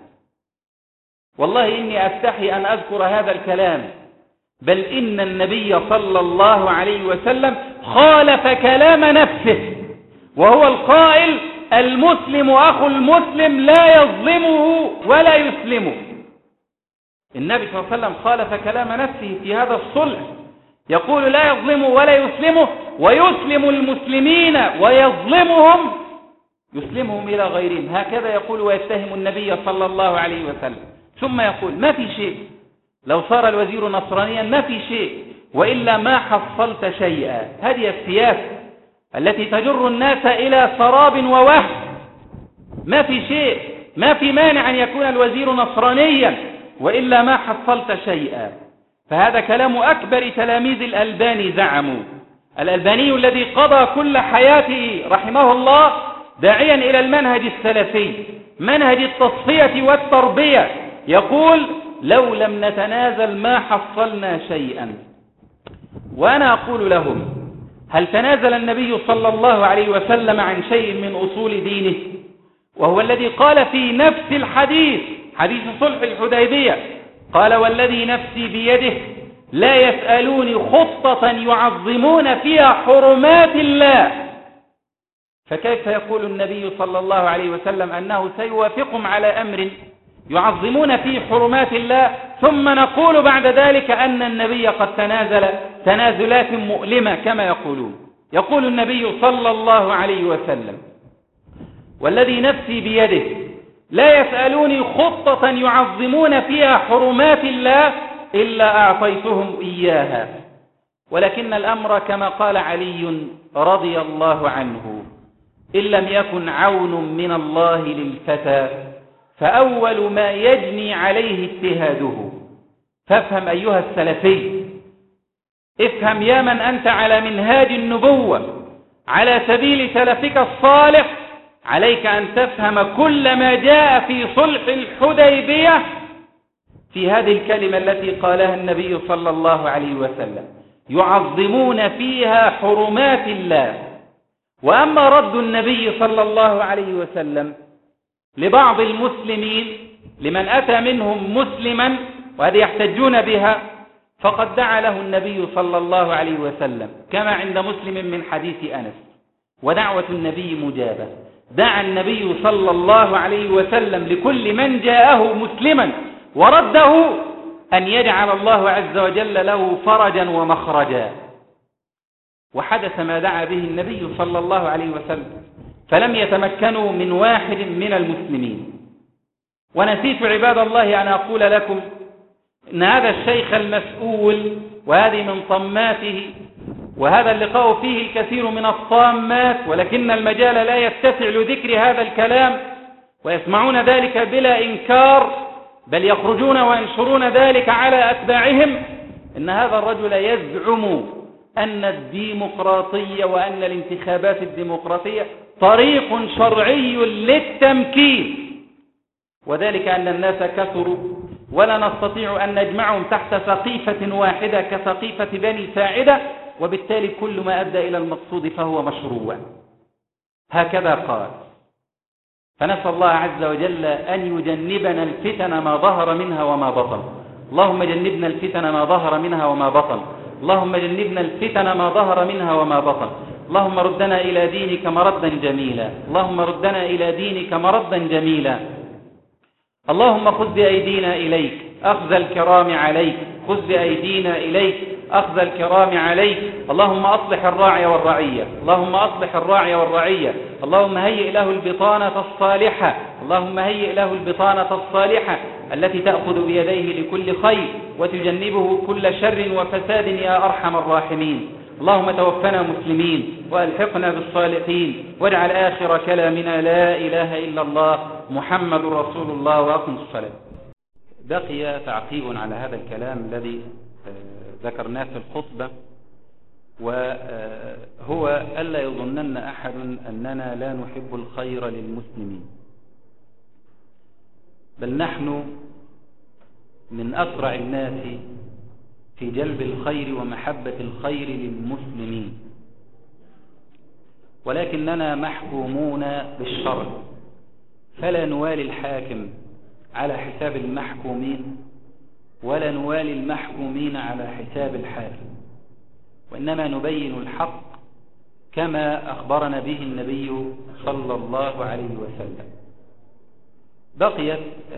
والله إني أستحي أن أذكر هذا الكلام، بل إن النبي صلى الله عليه وسلم خالف كلام نفسه، وهو القائل: المسلم أخو المسلم لا يظلمه ولا يسلمه. النبي صلى الله عليه وسلم خالف كلام نفسه في هذا الصلح، يقول: لا يظلمه ولا يسلمه، ويسلم المسلمين ويظلمهم يسلمهم إلى غيرهم. هكذا يقول ويتهم النبي صلى الله عليه وسلم. ثم يقول: ما في شيء، لو صار الوزير نصرانيا ما في شيء، وإلا ما حصلت شيئا. هذه السياسة التي تجر الناس إلى سراب ووهم. ما في شيء، ما في مانع أن يكون الوزير نصرانيا، وإلا ما حصلت شيئا. فهذا كلام أكبر تلاميذ الألباني زعموا. الألباني الذي قضى كل حياته رحمه الله داعيا إلى المنهج السلفي، منهج التصفية والتربية، يقول: لو لم نتنازل ما حصلنا شيئا. وأنا أقول لهم: هل تنازل النبي صلى الله عليه وسلم عن شيء من أصول دينه؟ وهو الذي قال في نفس الحديث، حديث صلح الحديبية، قال: والذي نفسي بيده لا يسألوني خطة يعظمون فيها حرمات الله. فكيف يقول النبي صلى الله عليه وسلم أنه سيوافقهم على أمر يعظمون فيه حرمات الله، ثم نقول بعد ذلك أن النبي قد تنازل تنازلات مؤلمة كما يقولون؟ يقول النبي صلى الله عليه وسلم: والذي نفسي بيده لا يسألوني خطة يعظمون فيها حرمات الله إلا أعطيتهم إياها. ولكن الأمر كما قال علي رضي الله عنه: إن لم يكن عون من الله للفتى فأول ما يجني عليه اجتهاده. فافهم أيها السلفي، افهم يا من أنت على منهاج النبوة على سبيل سلفك الصالح، عليك أن تفهم كل ما جاء في صلح الحديبية في هذه الكلمة التي قالها النبي صلى الله عليه وسلم: يعظمون فيها حرمات الله. وأما رد النبي صلى الله عليه وسلم لبعض المسلمين لمن أتى منهم مسلما وهذه يحتجون بها، فقد دعا له النبي صلى الله عليه وسلم كما عند مسلم من حديث أنس، ودعوة النبي مجابة. دعا النبي صلى الله عليه وسلم لكل من جاءه مسلما ورده أن يجعل الله عز وجل له فرجا ومخرجا. وحدث ما دعا به النبي صلى الله عليه وسلم، فلم يتمكنوا من واحد من المسلمين. ونسيت عباد الله أن أقول لكم إن هذا الشيخ المسؤول، وهذه من طماته، وهذا اللقاء فيه الكثير من الطامات، ولكن المجال لا يتسع لذكر هذا الكلام، ويسمعون ذلك بلا إنكار، بل يخرجون وينشرون ذلك على أتباعهم. إن هذا الرجل يزعم أن الديمقراطية وأن الانتخابات الديمقراطية طريق شرعي للتمكين، وذلك أن الناس كثروا ولا نستطيع أن نجمعهم تحت سقيفة واحدة كسقيفة بني ساعدة، وبالتالي كل ما أدى إلى المقصود فهو مشروع. هكذا قال. فنسأل الله عز وجل أن يجنبنا الفتن ما ظهر منها وما بطن. اللهم جنبنا الفتن ما ظهر منها وما بطن. اللهم جنبنا الفتن ما ظهر منها وما بطن. اللهم ردنا إلى دينك مردا جميلا. اللهم ردنا إلى دينك مردا جميلا. اللهم خذ بأيدينا إليك أخذ الكرام عليك. خذ بأيدينا إليك أخذ الكرام عليك. اللهم أصلح الراعي والرعية. اللهم أصلح الراعي والرعية. اللهم هيئ له البطانة الصالحة. اللهم هيئ له البطانة الصالحة التي تأخذ بيديه لكل خير وتجنبه كل شر وفساد يا أرحم الراحمين. اللهم توفنا مسلمين وألحقنا بالصالحين، واجعل آخر كلامنا لا إله إلا الله محمد رسول الله، وأقم الصلاة. بقي تعقيب على هذا الكلام الذي ذكرناه في الخطبة، وهو ألا يظنن أحد أننا لا نحب الخير للمسلمين، بل نحن من أسرع الناس في جلب الخير ومحبة الخير للمسلمين، ولكننا محكومون بالشرع، فلا نوالي الحاكم على حساب المحكومين ولا نوالي المحكومين على حساب الحاكم، وإنما نبين الحق كما أخبرنا به النبي صلى الله عليه وسلم. بقيت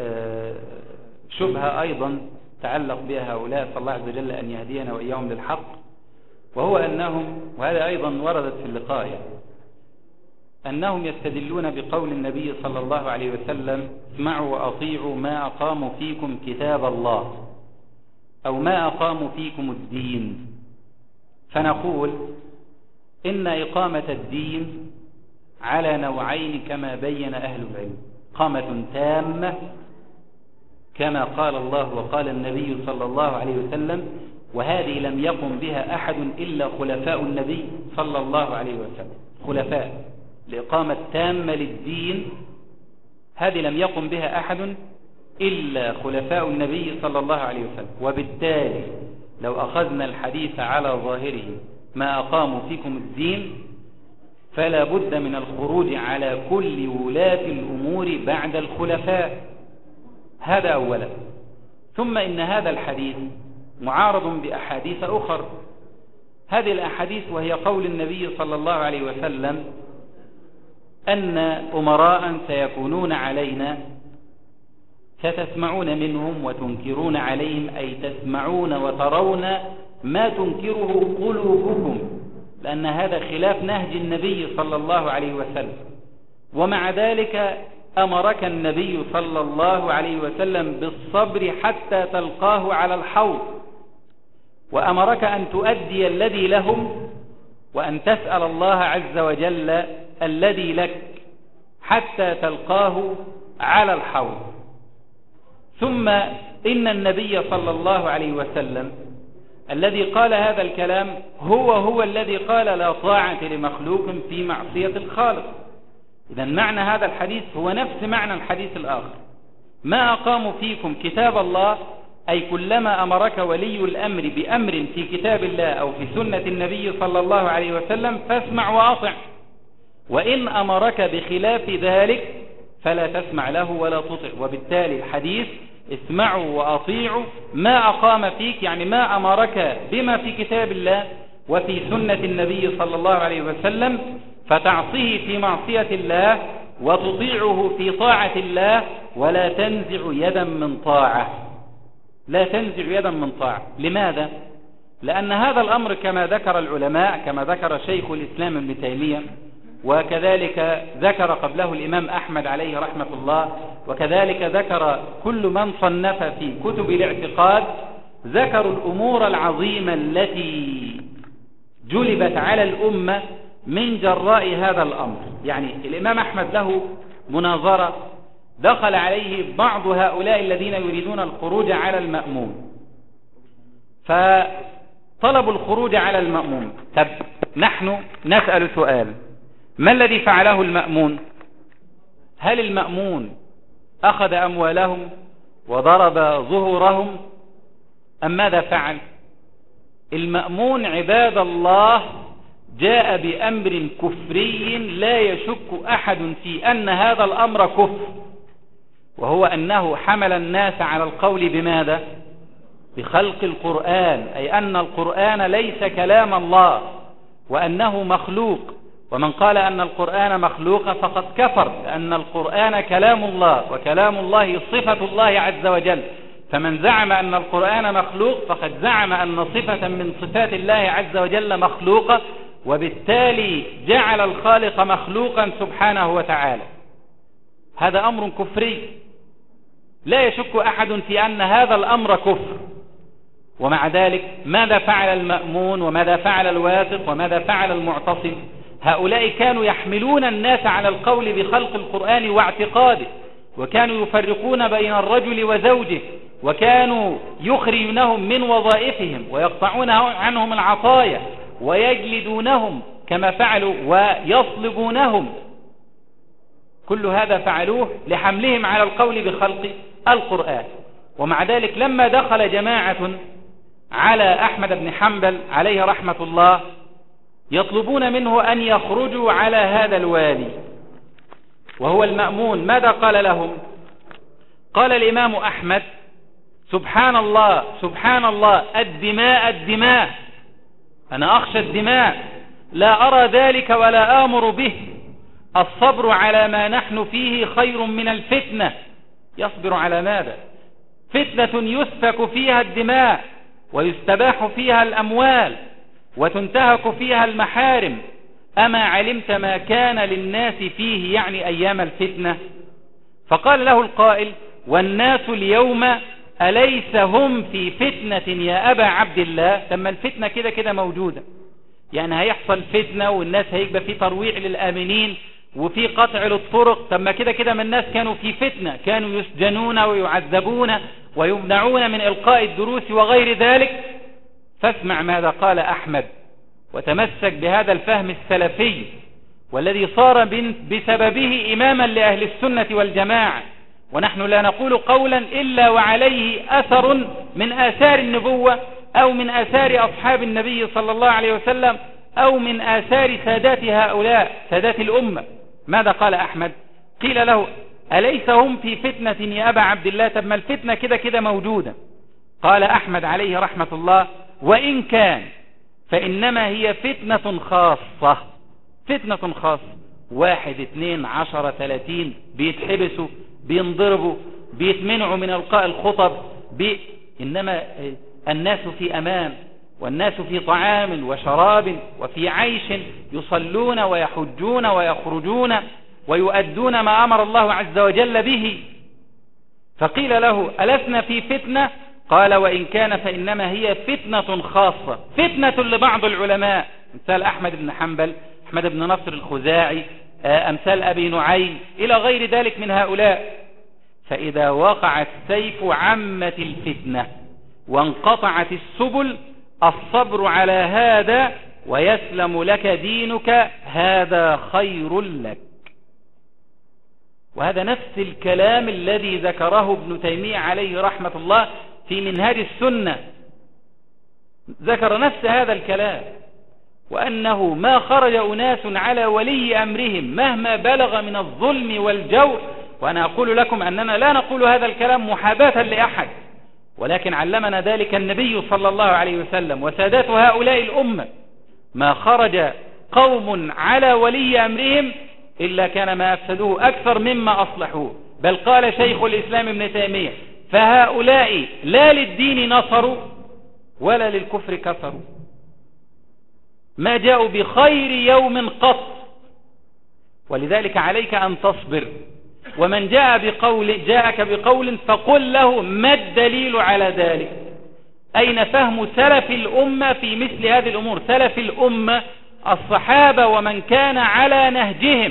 شبهة أيضا تعلق بها هؤلاء، صلى الله عز وجل أن يهدينا وإياهم للحق، وهو أنهم، وهذا أيضا وردت في اللقاء، أنهم يستدلون بقول النبي صلى الله عليه وسلم: اسمعوا وأطيعوا ما أقاموا فيكم كتاب الله، أو ما أقاموا فيكم الدين. فنقول إن إقامة الدين على نوعين كما بين أهل العلم: إقامة تامة كما قال الله وقال النبي صلى الله عليه وسلم، وهذه لم يقم بها أحد إلا خلفاء النبي صلى الله عليه وسلم. خلفاء الإقامة التامة للدين هذه لم يقم بها أحد إلا خلفاء النبي صلى الله عليه وسلم. وبالتالي لو أخذنا الحديث على ظاهره ما أقاموا فيكم الدين فلا بد من الخروج على كل ولاة الأمور بعد الخلفاء. هذا أولا. ثم إن هذا الحديث معارض بأحاديث أخر. هذه الأحاديث وهي قول النبي صلى الله عليه وسلم أن أمراء سيكونون علينا ستسمعون منهم وتنكرون عليهم، أي تسمعون وترون ما تنكره قلوبكم، لأن هذا خلاف نهج النبي صلى الله عليه وسلم. ومع ذلك أمرك النبي صلى الله عليه وسلم بالصبر حتى تلقاه على الحوض، وأمرك أن تؤدي الذي لهم وأن تسأل الله عز وجل الذي لك حتى تلقاه على الحوض. ثم إن النبي صلى الله عليه وسلم الذي قال هذا الكلام هو هو الذي قال لا طاعة لمخلوق في معصية الخالق. إذن معنى هذا الحديث هو نفس معنى الحديث الآخر: ما أقاموا فيكم كتاب الله، أي كلما أمرك ولي الأمر بأمر في كتاب الله أو في سنة النبي صلى الله عليه وسلم فاسمع وأطع، وإن أمرك بخلاف ذلك فلا تسمع له ولا تطع. وبالتالي الحديث اسمعوا وأطيعوا ما أقام فيك، يعني ما أمرك بما في كتاب الله وفي سنة النبي صلى الله عليه وسلم فتعصيه في معصية الله وتطيعه في طاعة الله، ولا تنزع يدا من طاعة. لا تنزع يدا من طاعة. لماذا؟ لأن هذا الأمر كما ذكر العلماء، كما ذكر شيخ الإسلام ابن تيمية، وكذلك ذكر قبله الإمام أحمد عليه رحمة الله، وكذلك ذكر كل من صنف في كتب الاعتقاد، ذكروا الأمور العظيمة التي جلبت على الأمة من جراء هذا الأمر. يعني الإمام أحمد له مناظرة دخل عليه بعض هؤلاء الذين يريدون الخروج على المأمون، فطلبوا الخروج على المأمون. طب نحن نسأل سؤال: ما الذي فعله المأمون؟ هل المأمون أخذ أموالهم وضرب ظهورهم أم ماذا فعل؟ المأمون عباد الله جاء بأمر كفري لا يشك أحد في أن هذا الأمر كفر، وهو أنه حمل الناس على القول بماذا؟ بخلق القرآن، أي أن القرآن ليس كلام الله وأنه مخلوق. ومن قال أن القرآن مخلوق فقد كفر، لأن القرآن كلام الله، وكلام الله صفة الله عز وجل. فمن زعم أن القرآن مخلوق فقد زعم أن صفة من صفات الله عز وجل مخلوقة، وبالتالي جعل الخالق مخلوقا سبحانه وتعالى. هذا أمر كفري لا يشك أحد في أن هذا الأمر كفر. ومع ذلك ماذا فعل المأمون وماذا فعل الواثق وماذا فعل المعتصم؟ هؤلاء كانوا يحملون الناس على القول بخلق القرآن واعتقاده، وكانوا يفرقون بين الرجل وزوجه، وكانوا يخرجونهم من وظائفهم ويقطعون عنهم العطايا ويجلدونهم كما فعلوا ويصلبونهم. كل هذا فعلوه لحملهم على القول بخلق القرآن. ومع ذلك لما دخل جماعة على أحمد بن حنبل عليه رحمة الله يطلبون منه أن يخرجوا على هذا الوالي وهو المأمون، ماذا قال لهم؟ قال الإمام أحمد: سبحان الله سبحان الله، الدماء الدماء، أنا أخشى الدماء، لا أرى ذلك ولا آمر به، الصبر على ما نحن فيه خير من الفتنة. يصبر على ماذا؟ فتنة يسفك فيها الدماء ويستباح فيها الأموال وتنتهك فيها المحارم، أما علمت ما كان للناس فيه، يعني أيام الفتنة؟ فقال له القائل: والناس اليوم أليس هم في فتنة يا أبا عبد الله؟ ثم الفتنة كده كده موجودة، يعني هيحصل فتنة والناس هيبقى في ترويع للآمنين وفي قطع للطرق. ثم كده كده من الناس كانوا في فتنة، كانوا يسجنون ويعذبون ويمنعون من إلقاء الدروس وغير ذلك. فاسمع ماذا قال أحمد، وتمسك بهذا الفهم السلفي والذي صار بسببه إماما لأهل السنة والجماعة. ونحن لا نقول قولا إلا وعليه أثر من آثار النبوة أو من آثار أصحاب النبي صلى الله عليه وسلم أو من آثار سادات هؤلاء سادات الأمة. ماذا قال أحمد؟ قيل له أليس هم في فتنة يا أبا عبد الله؟ طب ما الفتنة كده كده موجودة. قال أحمد عليه رحمة الله وإن كان فإنما هي فتنة خاصة. فتنة خاصة، واحد اثنين عشرة ثلاثين بيتحبسوا بينضربوا بيتمنعوا من إلقاء الخطب بي... إنما الناس في أمان، والناس في طعام وشراب وفي عيش، يصلون ويحجون ويخرجون ويؤدون ما أمر الله عز وجل به. فقيل له ألسنا في فتنة؟ قال وإن كان فإنما هي فتنة خاصة، فتنة لبعض العلماء مثال أحمد بن حنبل، أحمد بن نصر الخزاعي، أمثال أبي نعيم إلى غير ذلك من هؤلاء. فإذا وقع السيف عمت الفتنة وانقطعت السبل، الصبر على هذا ويسلم لك دينك، هذا خير لك. وهذا نفس الكلام الذي ذكره ابن تيمية عليه رحمة الله في منهاج السنة، ذكر نفس هذا الكلام، وأنه ما خرج أناس على ولي أمرهم مهما بلغ من الظلم والجور. وأنا أقول لكم أننا لا نقول هذا الكلام محاباة لأحد، ولكن علمنا ذلك النبي صلى الله عليه وسلم وسادات هؤلاء الأمة. ما خرج قوم على ولي أمرهم إلا كان ما أفسدوه أكثر مما أصلحوه. بل قال شيخ الإسلام ابن تيمية فهؤلاء لا للدين نصروا ولا للكفر كفروا، ما جاءوا بخير يوم قط. ولذلك عليك أن تصبر، ومن جاء بقول جاءك بقول فقل له ما الدليل على ذلك؟ أين فهم سلف الأمة في مثل هذه الأمور؟ سلف الأمة الصحابة ومن كان على نهجهم،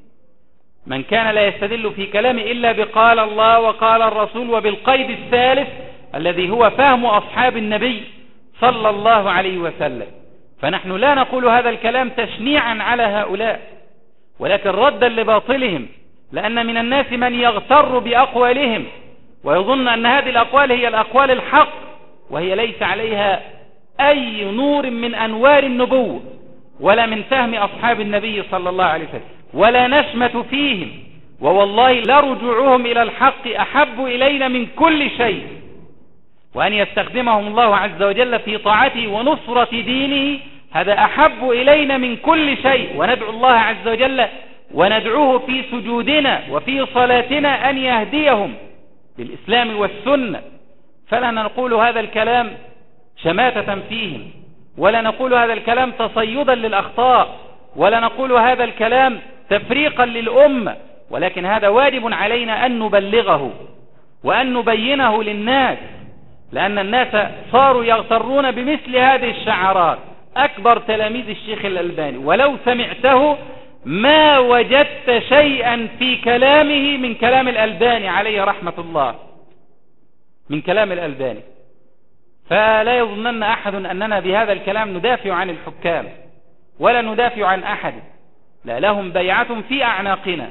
من كان لا يستدل في كلامه إلا بقال الله وقال الرسول وبالقيد الثالث الذي هو فهم أصحاب النبي صلى الله عليه وسلم. فنحن لا نقول هذا الكلام تشنيعا على هؤلاء، ولكن ردا لباطلهم، لأن من الناس من يغتر بأقوالهم ويظن أن هذه الأقوال هي الأقوال الحق، وهي ليس عليها أي نور من أنوار النبوة ولا من فهم أصحاب النبي صلى الله عليه وسلم، ولا نشمة فيهم، ووالله لرجوعهم إلى الحق أحب إلينا من كل شيء، وأن يستخدمهم الله عز وجل في طاعته ونصرة دينه هذا أحب إلينا من كل شيء. وندعو الله عز وجل وندعوه في سجودنا وفي صلاتنا أن يهديهم بالإسلام والسنة. فلا نقول هذا الكلام شماتة فيهم، ولا نقول هذا الكلام تصيدا للأخطاء، ولا نقول هذا الكلام تفريقا للأمة، ولكن هذا واجب علينا أن نبلغه وأن نبينه للناس، لأن الناس صاروا يغترون بمثل هذه الشعارات. أكبر تلاميذ الشيخ الألباني ولو سمعته ما وجدت شيئا في كلامه من كلام الألباني عليه رحمة الله، من كلام الألباني. فلا يظنن أحد أننا بهذا الكلام ندافع عن الحكام ولا ندافع عن أحد، لا، لهم بيعة في أعناقنا،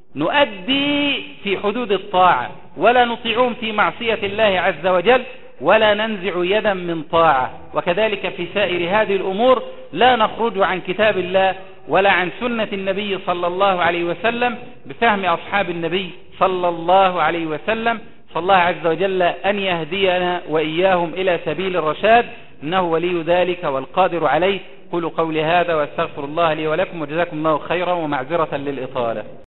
نؤدي في حدود الطاعة ولا نطيعون في معصية الله عز وجل، ولا ننزع يدا من طاعة. وكذلك في سائر هذه الأمور لا نخرج عن كتاب الله ولا عن سنة النبي صلى الله عليه وسلم بفهم أصحاب النبي صلى الله عليه وسلم. فالله عز وجل أن يهدينا وإياهم إلى سبيل الرشاد، إنه ولي ذلك والقادر عليه. قولوا قولي هذا واستغفر الله لي ولكم، وجزاكم الله خيرا ومعذرة للإطالة.